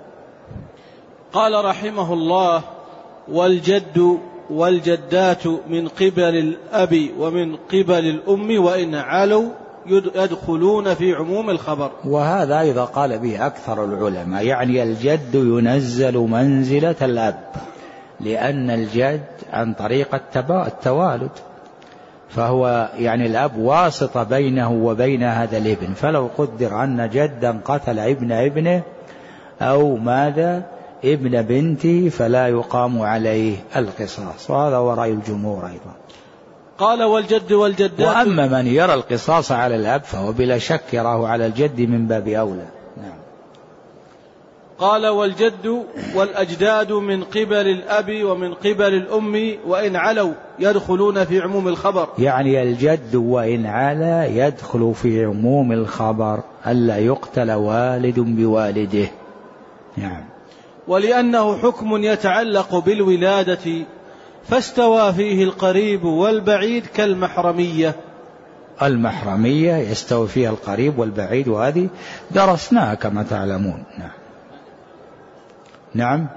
قال رحمه الله والجد والجدات من قبل الأب ومن قبل الأم وإن علوا يدخلون في عموم الخبر. وهذا أيضا قال به أكثر العلماء، يعني الجد ينزل منزلة الأب، لأن الجد عن طريق التوالد، فهو يعني الأب واسطة بينه وبين هذا الابن. فلو قدر أن جدا قتل ابن ابنه أو ماذا ابن بنته فلا يقام عليه القصاص، وهذا هو رأي الجمهور أيضا. قال والجد والجدات. وأما من يرى القصاص على الأب فهو بلا شك يراه على الجد من باب أولى. نعم. قال والجد والأجداد من قبل الأب ومن قبل الأم وإن علوا يدخلون في عموم الخبر، يعني الجد وإن علا يدخل في عموم الخبر ألا يقتل والد بوالده. نعم. ولأنه حكم يتعلق بالولادة فاستوى فيه القريب والبعيد كالمحرمية. المحرمية يستوي فيها القريب والبعيد، وهذه درسناها كما تعلمون. نعم. نعم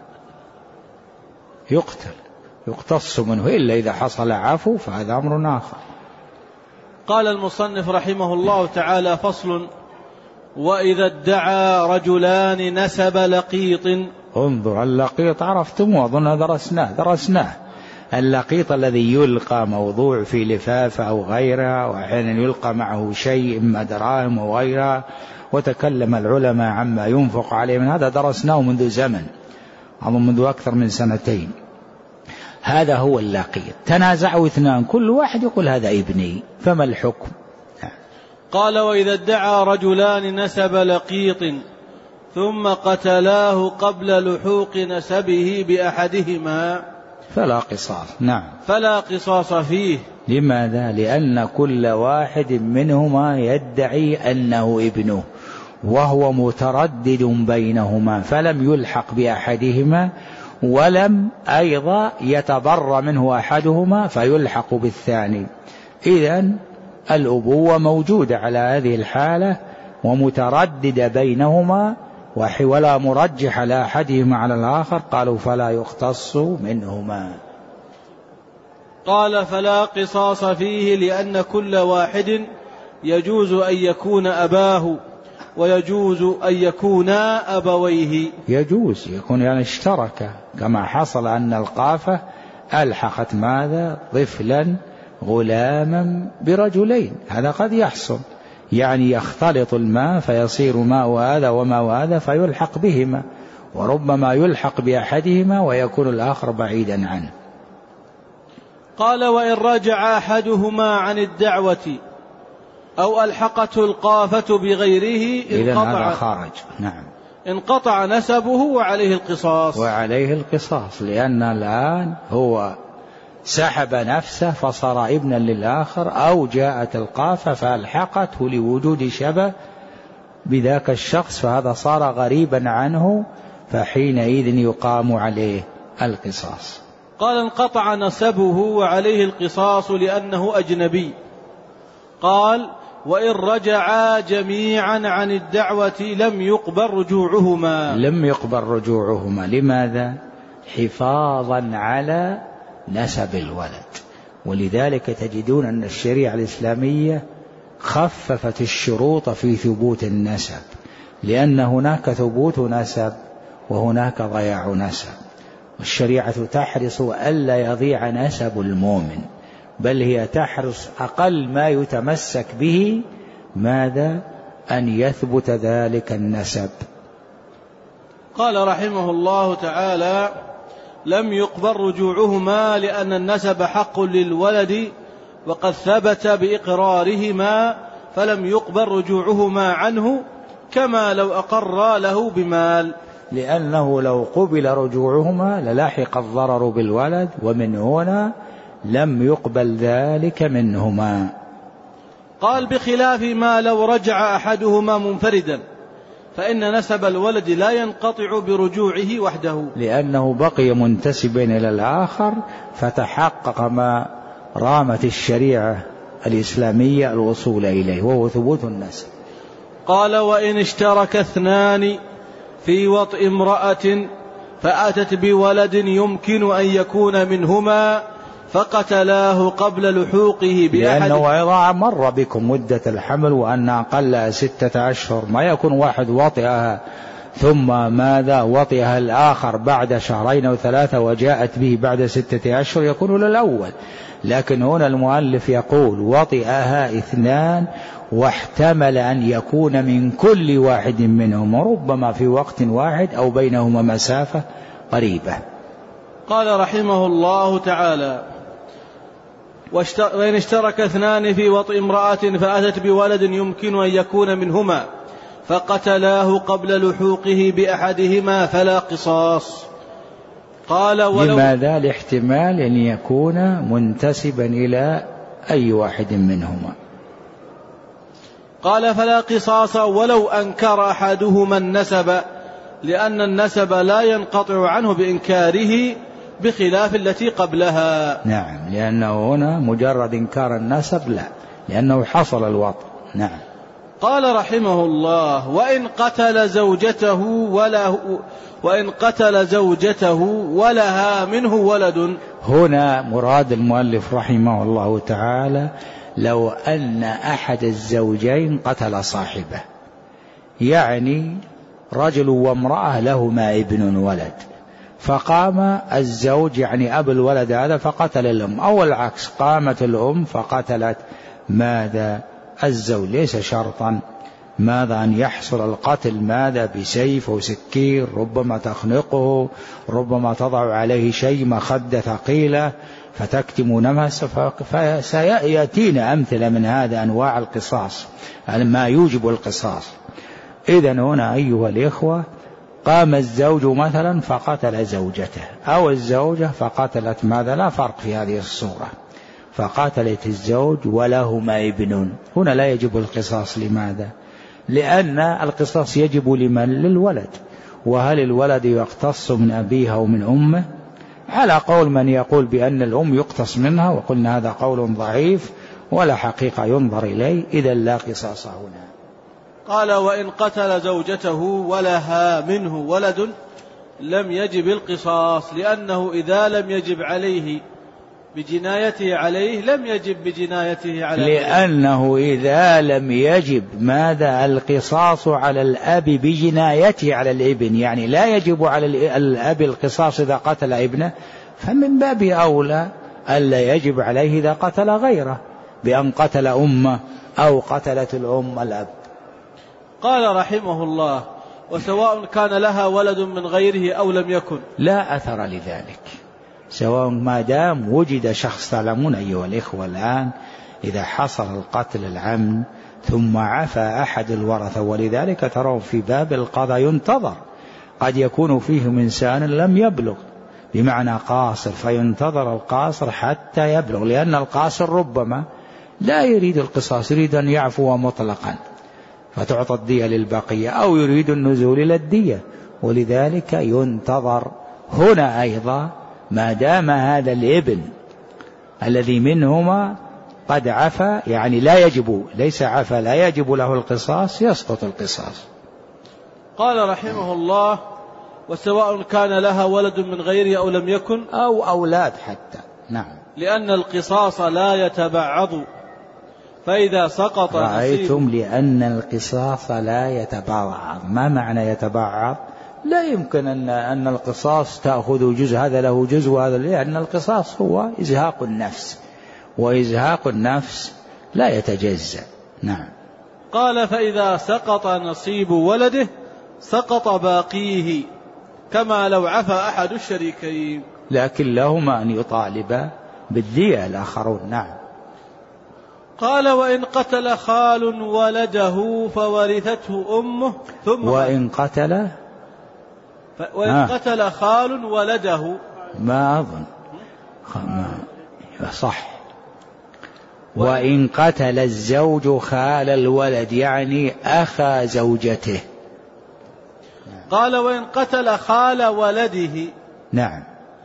يقتل يقتص منه إلا إذا حصل عفو فهذا أمر آخر. قال المصنف رحمه الله تعالى فصل وإذا ادعى رجلان نسب لقيط. انظر اللقيط عرفتم وأظن درسناه درسناه اللقيط الذي يلقى موضوع في لفافة أو غيرها، وأحيانا يلقى معه شيء إما دراهم أو غيرها، وتكلم العلماء عما ينفق عليه من هذا، درسناه منذ زمن أظن منذ أكثر من سنتين. هذا هو اللقيط. تنازعوا اثنان كل واحد يقول هذا ابني، فما الحكم؟ قال: وإذا ادعى رجلان نسب لقيط ثم قتلاه قبل لحوق نسبه بأحدهما فلا قصاص. نعم، فلا قصاص فيه. لماذا؟ لأن كل واحد منهما يدعي أنه ابنه وهو متردد بينهما، فلم يلحق بأحدهما ولم أيضا يتبر منه أحدهما فيلحق بالثاني. إذن الأبوة موجودة على هذه الحالة ومترددة بينهما ولا مرجح لأحدهما على الآخر، قالوا فلا يقتص منهما. قال: فلا قصاص فيه لأن كل واحد يجوز أن يكون أباه ويجوز أن يكونا أبويه. يجوز يكون يعني اشترك، كما حصل أن القافة ألحقت ماذا؟ طفلا غلاما برجلين، هذا قد يحصل، يعني يختلط الماء فيصير ماء هذا وماء هذا فيلحق بهما، وربما يلحق بأحدهما ويكون الآخر بعيدا عنه. قال: وإن رجع أحدهما عن الدعوة أو ألحقته القافة بغيره انقطع خارج. نعم، انقطع نسبه وعليه القصاص. وعليه القصاص لأن الآن هو سحب نفسه فصار ابنا للآخر، أو جاءت القافة فألحقته لوجود شبه بذاك الشخص، فهذا صار غريبا عنه، فحينئذ يقام عليه القصاص. قال: انقطع نسبه وعليه القصاص لأنه أجنبي. قال: وإن رجعا جميعا عن الدعوة لم يقبل رجوعهما. لم يقبل رجوعهما، لماذا؟ حفاظا على نسب الولد. ولذلك تجدون أن الشريعة الإسلامية خففت الشروط في ثبوت النسب، لأن هناك ثبوت نسب وهناك ضياع نسب، والشريعة تحرص ألا يضيع نسب المؤمن، بل هي تحرص أقل ما يتمسك به ماذا؟ أن يثبت ذلك النسب. قال رحمه الله تعالى: لم يقبل رجوعهما لأن النسب حق للولد وقد ثبت بإقرارهما، فلم يقبل رجوعهما عنه كما لو أقر له بمال، لأنه لو قبل رجوعهما للاحق الضرر بالولد، ومن هنا لم يقبل ذلك منهما. قال: بخلاف ما لو رجع أحدهما منفردا فإن نسب الولد لا ينقطع برجوعه وحده، لأنه بقي منتسبا إلى الآخر، فتحقق ما رامت الشريعة الإسلامية الوصول إليه، وهو ثبوت النسب. قال: وإن اشترك اثنان في وطئ امرأة فأتت بولد يمكن أن يكون منهما فقتلاه قبل لحوقه بأحد، لأنه أيضا مر بكم مدة الحمل وأن أقل ستة أشهر، ما يكون واحد وطئها ثم ماذا وطئها الآخر بعد شهرين أو ثلاثة وجاءت به بعد ستة أشهر، يكون للأول. لكن هنا المؤلف يقول وطئها اثنان، واحتمل أن يكون من كل واحد منهم، وربما في وقت واحد أو بينهما مسافة قريبة. قال رحمه الله تعالى: وإن اشترك اثنان في وطئ امرأة فأتت بولد يمكن أن يكون منهما فقتلاه قبل لحوقه بأحدهما فلا قصاص. قال: ولو لماذا؟ لاحتمال أن يكون منتسبا إلى أي واحد منهما. قال: فلا قصاص ولو أنكر أحدهما النسب، لأن النسب لا ينقطع عنه بإنكاره بخلاف التي قبلها. نعم، لأنه هنا مجرد إنكار النسب لا، لأنه حصل الوطء. نعم. قال رحمه الله: وإن قتل زوجته وله وإن قتل زوجته ولها منه ولد. هنا مراد المؤلف رحمه الله تعالى لو أن أحد الزوجين قتل صاحبه، يعني رجل وامرأة لهما ابن ولد، فقام الزوج يعني أب الولد هذا فقتل الأم، أو العكس قامت الأم فقتلت ماذا؟ الزوج، ليس شرطا ماذا أن يحصل القتل، ماذا بسيف أو سكين، ربما تخنقه، ربما تضع عليه شيء مخدة ثقيلة فتكتم نفسه، فسيأتينا أمثلة من هذا أنواع القصاص ما يوجب القصاص. إذن هنا أيها الإخوة قام الزوج مثلا فقتل زوجته، أو الزوجة فقتلت ماذا، لا فرق في هذه الصورة، فقتلت الزوج ولهما ابن، هنا لا يجب القصاص. لماذا؟ لأن القصاص يجب لمن؟ للولد. وهل الولد يقتص من أبيها أو من أمه؟ على قول من يقول بأن الأم يقتص منها، وقلنا هذا قول ضعيف ولا حقيقة ينظر إليه، إذا لا قصاص هنا. قال وإن قتل زوجته ولها منه ولد لم يجب القصاص، لأنه إذا لم يجب عليه بجنايته عليه لم يجب بجنايته على لأنه إذا لم يجب ماذا القصاص على الأب بجنايته على الابن، يعني لا يجب على الأب القصاص إذا قتل ابنه، فمن باب أولى ألا يجب عليه إذا قتل غيره بأن قتل أمه أو قتلت الأم الأب. قال رحمه الله وسواء كان لها ولد من غيره أو لم يكن، لا أثر لذلك، سواء ما دام وجد شخص. تعلمون أيها الإخوة الآن إذا حصل القتل العمد ثم عفى أحد الورثة، ولذلك ترون في باب القضاء ينتظر، قد يكون فيهم إنسان لم يبلغ بمعنى قاصر، فينتظر القاصر حتى يبلغ، لأن القاصر ربما لا يريد القصاص، يريد أن يعفو مطلقا فتعطى الدية للبقية، أو يريد النزول إلى الدية، ولذلك ينتظر. هنا أيضا ما دام هذا الابن الذي منهما قد عفى، يعني لا يجب، ليس عفى لا يجب له القصاص، يسقط القصاص. قال رحمه الله وسواء كان لها ولد من غيره أو لم يكن، أو أولاد حتى. نعم، لأن القصاص لا يتبعض، فإذا سقط رأيتم لأن القصاص لا يتبعض. ما معنى يتبعض؟ لا يمكن أن أن القصاص تأخذ جزء هذا له جزء وهذا، لأن القصاص هو إزهاق النفس، وإزهاق النفس لا يتجزأ. نعم. قال فإذا سقط نصيب ولده سقط باقيه، كما لو عفى أحد الشريكين، لكن لهما أن يطالبا بالدية الآخرون. نعم. قال وإن قتل خال ولده فورثته أمه ثم وإن قتل ف... وإن آه. قتل خال ولده، ما أظن ما... صح. وإن قتل الزوج خال الولد يعني أخا زوجته. قال وإن قتل خال ولده، نعم،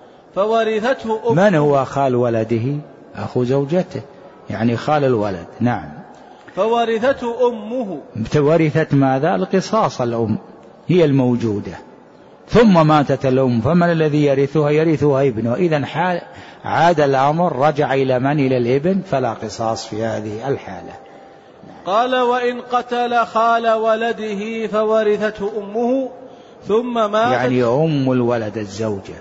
فورثته أمه. من هو خال ولده؟ أخو زوجته، يعني خال الولد. نعم. فورثته أمه، ورثت ماذا؟ القصاص. الأم هي الموجودة، ثم ماتت الأم، فمن الذي يرثها؟ يرثها ابنه. إذن حال عاد الأمر رجع إلى من؟ إلى الابن، فلا قصاص في هذه الحالة. قال وإن قتل خال ولده فورثته أمه ثم ماتت، يعني أم الولد الزوجة.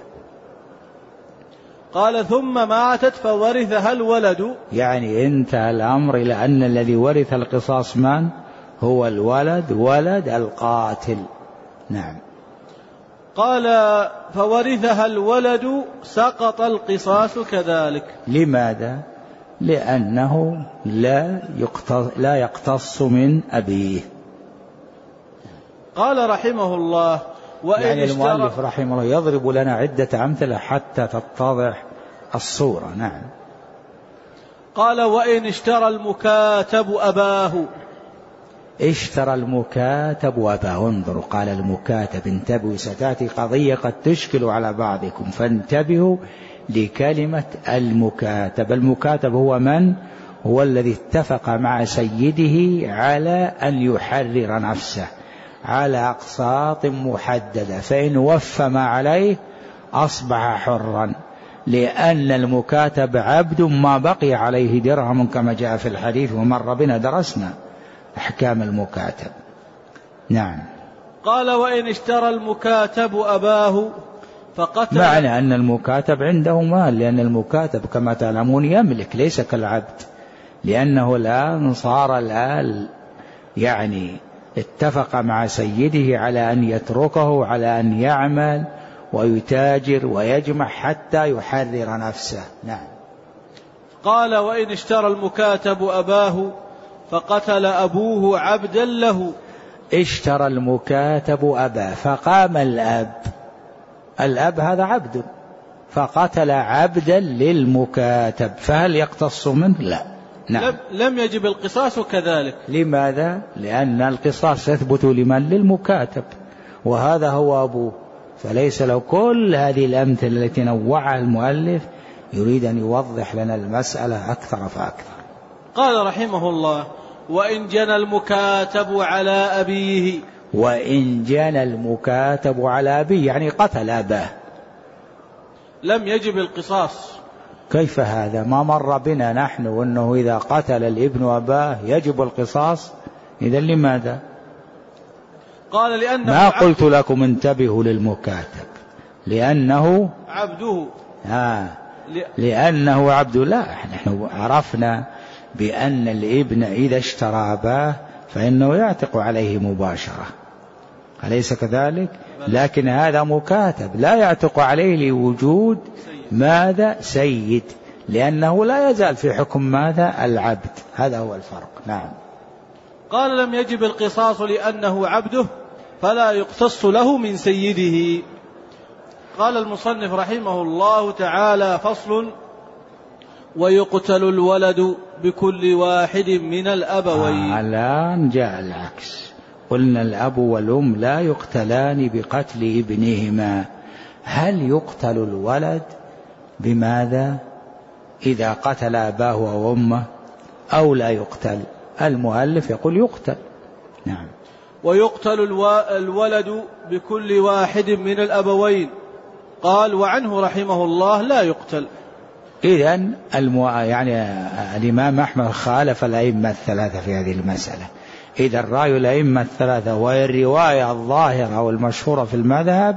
قال ثم ماتت فورثها الولد، يعني انتهى الأمر إلى أن الذي ورث القصاص من؟ هو الولد، ولد القاتل. نعم. قال فورثها الولد سقط القصاص كذلك. لماذا؟ لأنه لا يقتص, لا يقتص من أبيه. قال رحمه الله وإن يعني اشترى، المؤلف رحمه الله يضرب لنا عدة أمثلة حتى تتضح الصورة. نعم. قال وإن اشترى المكاتب أباه، اشترى المكاتب أباه. انظروا، قال المكاتب، انتبهوا، ستأتي قضية قد تشكل على بعضكم، فانتبهوا لكلمة المكاتب. المكاتب هو من؟ هو الذي اتفق مع سيده على أن يحرر نفسه على أقساط محددة، فإن وفى ما عليه أصبح حرا، لأن المكاتب عبد ما بقي عليه درهم كما جاء في الحديث، ومر بنا درسنا أحكام المكاتب. نعم. قال وإن اشترى المكاتب أباه فقتل، معنى أن المكاتب عنده مال، لأن المكاتب كما تعلمون يملك، ليس كالعبد، لأنه الآن صار الآن يعني اتفق مع سيده على أن يتركه، على أن يعمل ويتاجر ويجمع حتى يحرر نفسه. نعم. قال: وإن اشترى المكاتب أباه فقتل أبوه عبدا له. اشترى المكاتب أباه، فقام الأب، الأب هذا عبد، فقتل عبدا للمكاتب، فهل يقتص منه؟ لا. نعم. لم يجب القصاص كذلك. لماذا؟ لأن القصاص يثبت لمن؟ للمكاتب، وهذا هو أبوه، فليس له. كل هذه الأمثلة التي نوعها المؤلف يريد أن يوضح لنا المسألة أكثر فأكثر. قال رحمه الله: وإن جنى المكاتب على أبيه. وإن جنى المكاتب على أبيه يعني قتل أباه، لم يجب القصاص. كيف هذا؟ ما مر بنا نحن أنه إذا قتل الابن أباه يجب القصاص؟ إذن لماذا؟ قال: لأنه ما قلت لكم انتبهوا للمكاتب، لأنه عبده. آه. لأنه عبد. لا، نحن عرفنا بأن الابن إذا اشترى أباه فإنه يعتق عليه مباشرة، أليس كذلك؟ لكن هذا مكاتب لا يعتق عليه لوجود ماذا؟ سيد، لأنه لا يزال في حكم ماذا؟ العبد. هذا هو الفرق. نعم. قال: لم يجب القصاص لأنه عبده فلا يقتص له من سيده. قال المصنف رحمه الله تعالى: فصل: ويقتل الولد بكل واحد من الأبوين. آه الآن جاء العكس، قلنا الأب والأم لا يقتلان بقتل ابنهما، هل يقتل الولد بماذا إذا قتل أباه أو أمه أو لا يقتل؟ المؤلف يقول يقتل. نعم. ويقتل الولد بكل واحد من الأبوين. قال: وعنه رحمه الله لا يقتل. إذن المو... يعني الإمام أحمد خالف الأئمة الثلاثة في هذه المسألة. إذا رأي الأئمة الثلاثة والرواية الظاهرة والمشهورة في المذهب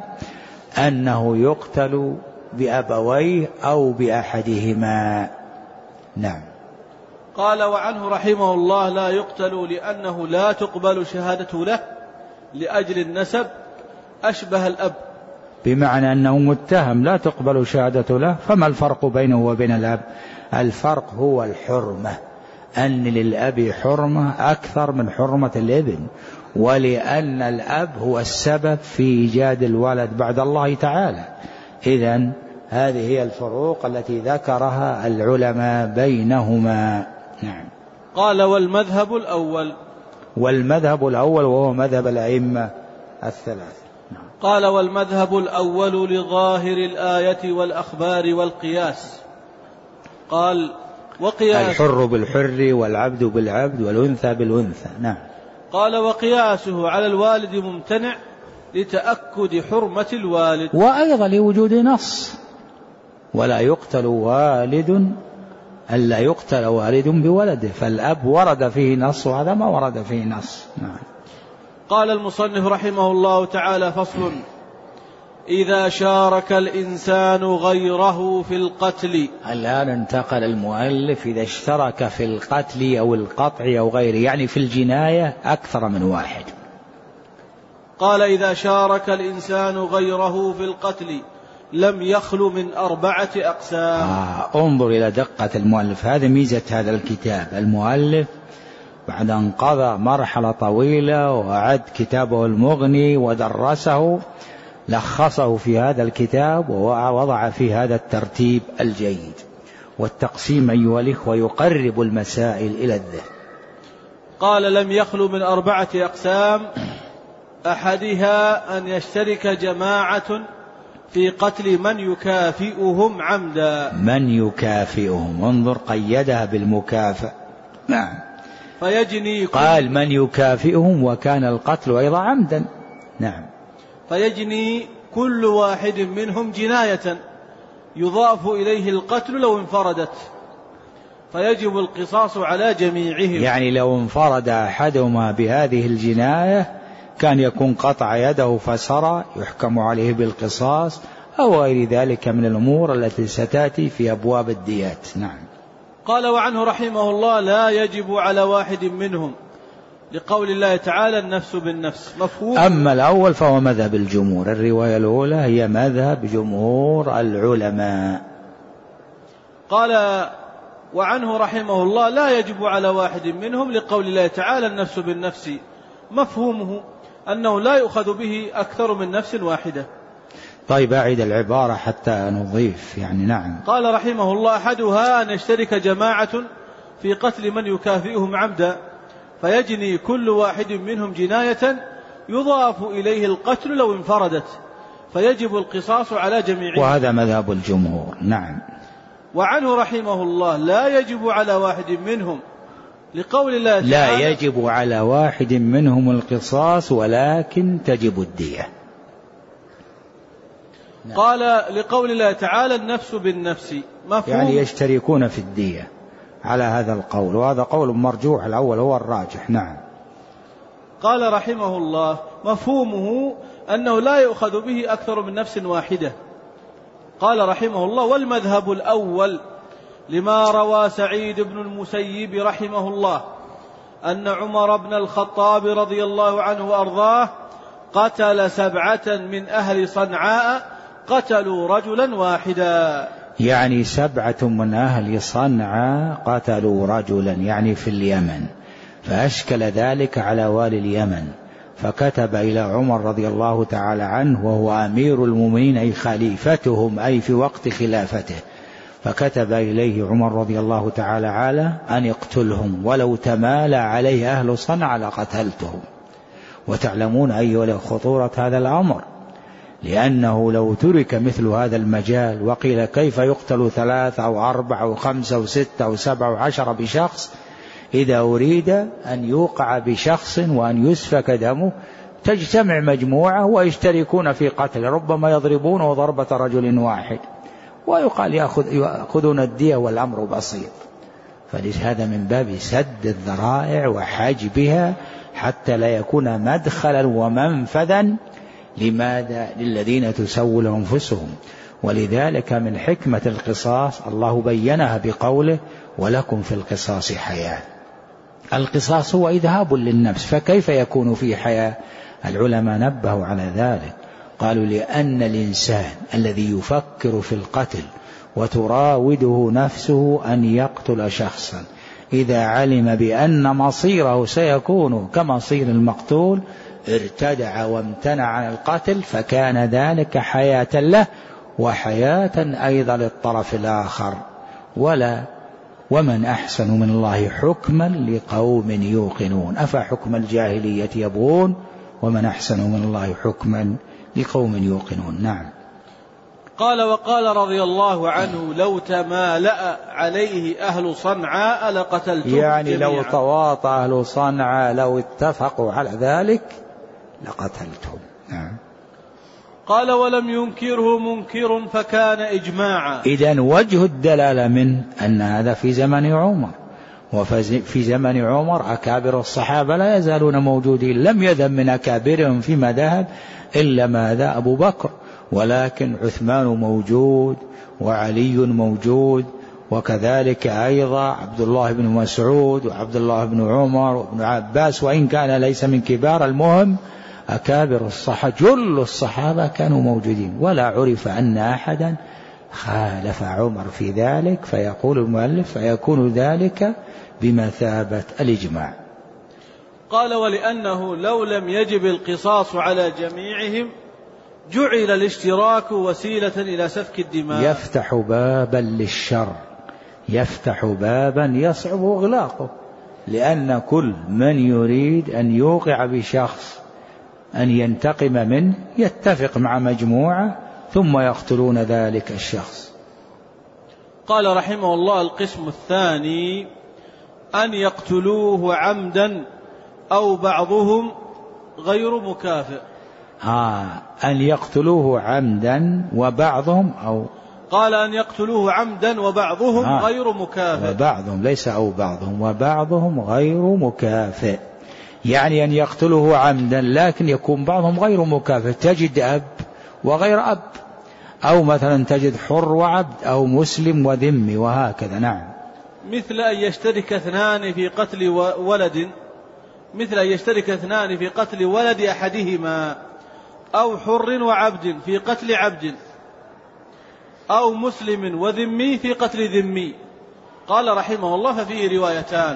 أنه يقتل بأبويه أو بأحدهما. نعم. قال: وعنه رحمه الله لا يقتل لأنه لا تقبل شهادته له لأجل النسب أشبه الأب، بمعنى أنه متهم لا تقبل شهادته له. فما الفرق بينه وبين الأب؟ الفرق هو الحرمة، أن للأب حرمة أكثر من حرمة الابن، ولأن الأب هو السبب في إيجاد الولد بعد الله تعالى. إذن هذه هي الفروق التي ذكرها العلماء بينهما. نعم. قال: والمذهب الأول. والمذهب الأول وهو مذهب الأئمة الثلاثة. نعم. قال: والمذهب الأول لظاهر الآية والأخبار والقياس. قال: وقياس الحر بالحر والعبد بالعبد والأنثى بالأنثى. نعم. قال: وقياسه على الوالد ممتنع لتأكد حرمة الوالد، وأيضا لوجود نص: ولا يقتل والد ألا يقتل والد بولده، فالأب ورد فيه نص وهذا ما ورد فيه نص. نعم. قال المصنف رحمه الله تعالى: فصل: إذا شارك الإنسان غيره في القتل. الآن انتقل المؤلف إذا اشترك في القتل أو القطع أو غيره، يعني في الجناية أكثر من واحد. قال: إذا شارك الإنسان غيره في القتل لم يخلو من أربعة أقسام. آه انظر إلى دقة المؤلف، هذا ميزة هذا الكتاب. المؤلف بعد أن قضى مرحلة طويلة وأعد كتابه المغني ودرسه لخصه في هذا الكتاب ووضع في هذا الترتيب الجيد والتقسيم أيها الإخوة يقرب المسائل إلى الذهن. قال: لم يخلو من أربعة أقسام، أحدها أن يشترك جماعة في قتل من يكافئهم عمدا. من يكافئهم، انظر قيدها بالمكافأ. نعم. فيجني قال من يكافئهم وكان القتل أيضا عمدا. نعم. فيجني كل واحد منهم جناية يضاف إليه القتل لو انفردت، فيجب القصاص على جميعهم. يعني لو انفرد أحدهما بهذه الجناية كان يكون قطع يده فسرى يحكم عليه بالقصاص أو غير ذلك من الأمور التي ستأتي في أبواب الديات. نعم. قال: وعنه رحمه الله لا يجب على واحد منهم، لقول الله تعالى النفس بالنفس مفهوم. أما الأول فهو مذهب الجمهور، الرواية الأولى هي مذهب جمهور العلماء. قال وعنه رحمه الله لا يجب على واحد منهم لقول الله تعالى النفس بالنفس مفهومه أنه لا يؤخذ به أكثر من نفس واحدة. طيب أعيد العبارة حتى نضيف يعني. نعم. قال رحمه الله أحدها أن يشترك جماعة في قتل من يكافئهم عمدا فيجني كل واحد منهم جناية يضاف إليه القتل لو انفردت فيجب القصاص على جميعهم، وهذا مذهب الجمهور. نعم. وعنه رحمه الله لا يجب على واحد منهم لقول الله تعالى لا يجب على واحد منهم القصاص ولكن تجب الدية. نعم. قال لقول الله تعالى النفس بالنفس مفهوم، يعني يشتركون في الدية على هذا القول، وهذا قول مرجوح، الأول هو الراجح. نعم. قال رحمه الله مفهومه أنه لا يؤخذ به أكثر من نفس واحدة. قال رحمه الله والمذهب الأول لما روى سعيد بن المسيب رحمه الله أن عمر بن الخطاب رضي الله عنه وأرضاه قتل سبعة من أهل صنعاء قتلوا رجلا واحدا. يعني سبعة من أهل صنعاء قتلوا رجلا يعني في اليمن، فأشكل ذلك على والي اليمن فكتب إلى عمر رضي الله تعالى عنه وهو أمير المؤمنين أي خليفتهم أي في وقت خلافته، فكتب إليه عمر رضي الله تعالى على أن يقتلهم ولو تمالى عليه أهل صنعاء لقتلتهم. وتعلمون أيها خطورة هذا الأمر، لأنه لو ترك مثل هذا المجال وقيل كيف يقتل ثلاثة أو أربعة أو خمسة أو ستة أو سبعة أو عشرة بشخص، إذا أريد أن يوقع بشخص وأن يسفك دمه تجتمع مجموعة ويشتركون في قتل، ربما يضربونه ضربة رجل واحد ويقال يأخذون الدية والأمر بسيط. فلهذا من باب سد الذرائع وحجبها حتى لا يكون مدخلا ومنفذا لماذا للذين تسول أنفسهم. ولذلك من حكمة القصاص الله بينها بقوله ولكم في القصاص حياة. القصاص هو إذهاب للنفس، فكيف يكون في حياة؟ العلماء نبهوا على ذلك، قالوا لأن الإنسان الذي يفكر في القتل وتراوده نفسه أن يقتل شخصا إذا علم بأن مصيره سيكون كمصير المقتول ارتدع وامتنع عن القتل، فكان ذلك حياة له وحياة أيضا للطرف الآخر. ولا ومن أحسن من الله حكما لقوم يوقنون أفحكم الجاهلية يبغون ومن أحسن من الله حكما لقوم يوقنون. نعم. قال وقال رضي الله عنه لو تمالأ عليه أهل صنعاء لقتلتهم يعني جميعا. لو تواطى أهل صنعاء لو اتفقوا على ذلك لقتلتهم. نعم. قال ولم ينكره منكر فكان إجماعا. إذن وجه الدلالة من أن هذا في زمن عمر، وفي زمن عمر أكابر الصحابة لا يزالون موجودين، لم يذهب من أكابرهم فيما ذهب إلا ماذا أبو بكر، ولكن عثمان موجود وعلي موجود وكذلك أيضا عبد الله بن مسعود وعبد الله بن عمر وابن عباس، وإن كان ليس من كبار، المهم أكابر الصحابة جل الصحابة كانوا موجودين، ولا عرف أن أحدا خالف عمر في ذلك، فيقول المؤلف فيكون ذلك بمثابة الإجماع. قال ولأنه لو لم يجب القصاص على جميعهم جعل الاشتراك وسيلة إلى سفك الدماء. يفتح بابا للشر، يفتح بابا يصعب إغلاقه، لأن كل من يريد أن يوقع بشخص أن ينتقم منه يتفق مع مجموعة ثم يقتلون ذلك الشخص. قال رحمه الله القسم الثاني أن يقتلوه عمدا أو بعضهم غير مكافئ. آه أن يقتلوه عمدا وبعضهم أو قال أن يقتلوه عمدا وبعضهم آه غير مكافئ. وبعضهم ليس أو بعضهم وبعضهم غير مكافئ، يعني أن يقتله عمدا لكن يكون بعضهم غير مكافئ، تجد أب وغير أب، أو مثلا تجد حر وعبد أو مسلم وذمي وهكذا. نعم. مثل أن يشترك اثنان في قتل ولد مثل أن يشترك اثنان في قتل ولد أحدهما، أو حر وعبد في قتل عبد، أو مسلم وذمي في قتل ذمي. قال رحمه الله: ففيه روايتان،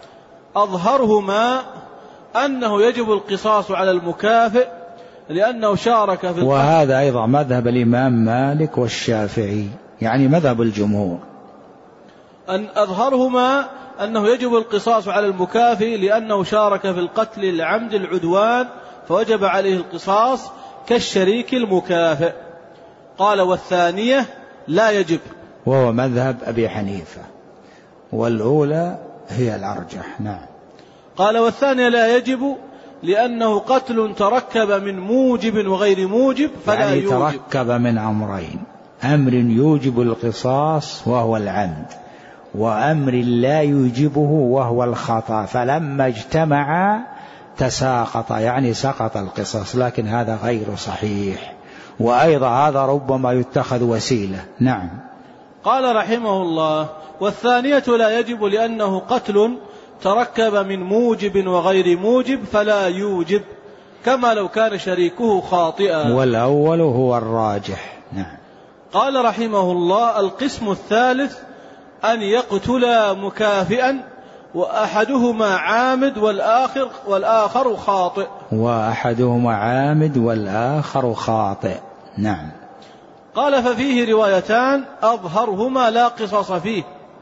أظهرهما أنه يجب القصاص على المكافئ لأنه شارك في القتل. وهذا أيضا مذهب الإمام مالك والشافعي، يعني مذهب الجمهور. أن أظهرهما أنه يجب القصاص على المكافئ لأنه شارك في القتل العمد العدوان فوجب عليه القصاص كالشريك المكافئ. قال: والثانية لا يجب، وهو مذهب أبي حنيفة، والأولى هي الأرجح. نعم. قال: والثانية لا يجب لأنه قتل تركب من موجب وغير موجب فلا يعني يوجب. تركب من أمرين: أمر يوجب القصاص وهو العمد، وأمر لا يوجبه وهو الخطأ، فلما اجتمعا تساقط، يعني سقط القصاص. لكن هذا غير صحيح، وأيضا هذا ربما يتخذ وسيلة. نعم. قال رحمه الله: والثانية لا يجب لأنه قتل تركب من موجب وغير موجب فلا يوجب، كما لو كان شريكه خاطئا. والأول هو الراجح. نعم. قال رحمه الله: القسم الثالث أن يقتل مكافئا وأحدهما عامد والآخر, والآخر خاطئ. وأحدهما عامد والآخر خاطئ. نعم. قال: ففيه روايتان أظهرهما لا قصاص فيه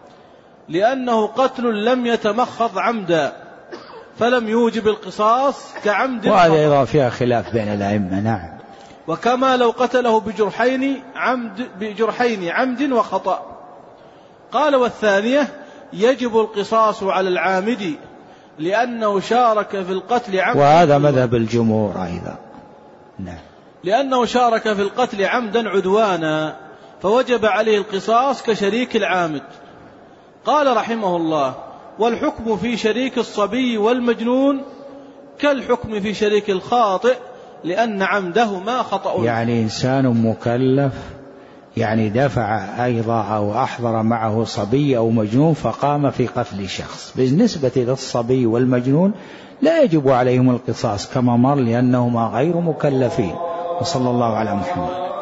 لأنه قتل لم يتمخض عمدا فلم يوجب القصاص كعمد، وهذا أيضا فيها خلاف بين الأئمة. نعم. وكما لو قتله بجرحين عمد, بجرحين عمد وخطأ. قال: والثانية يجب القصاص على العامد لأنه شارك في القتل عمدا، وهذا مذهب الجمهور أيضا. نعم. لأنه شارك في القتل عمدا عدوانا فوجب عليه القصاص كشريك العامد. قال رحمه الله: والحكم في شريك الصبي والمجنون كالحكم في شريك الخاطئ لأن عمدهما خطأ. يعني إنسان مكلف، يعني دفع أيضا أو أحضر معه صبي أو مجنون فقام في قتل شخص، بالنسبة للصبي والمجنون لا يجب عليهم القصاص كما مر، لأنهما غير مكلفين. وصلى الله على محمد.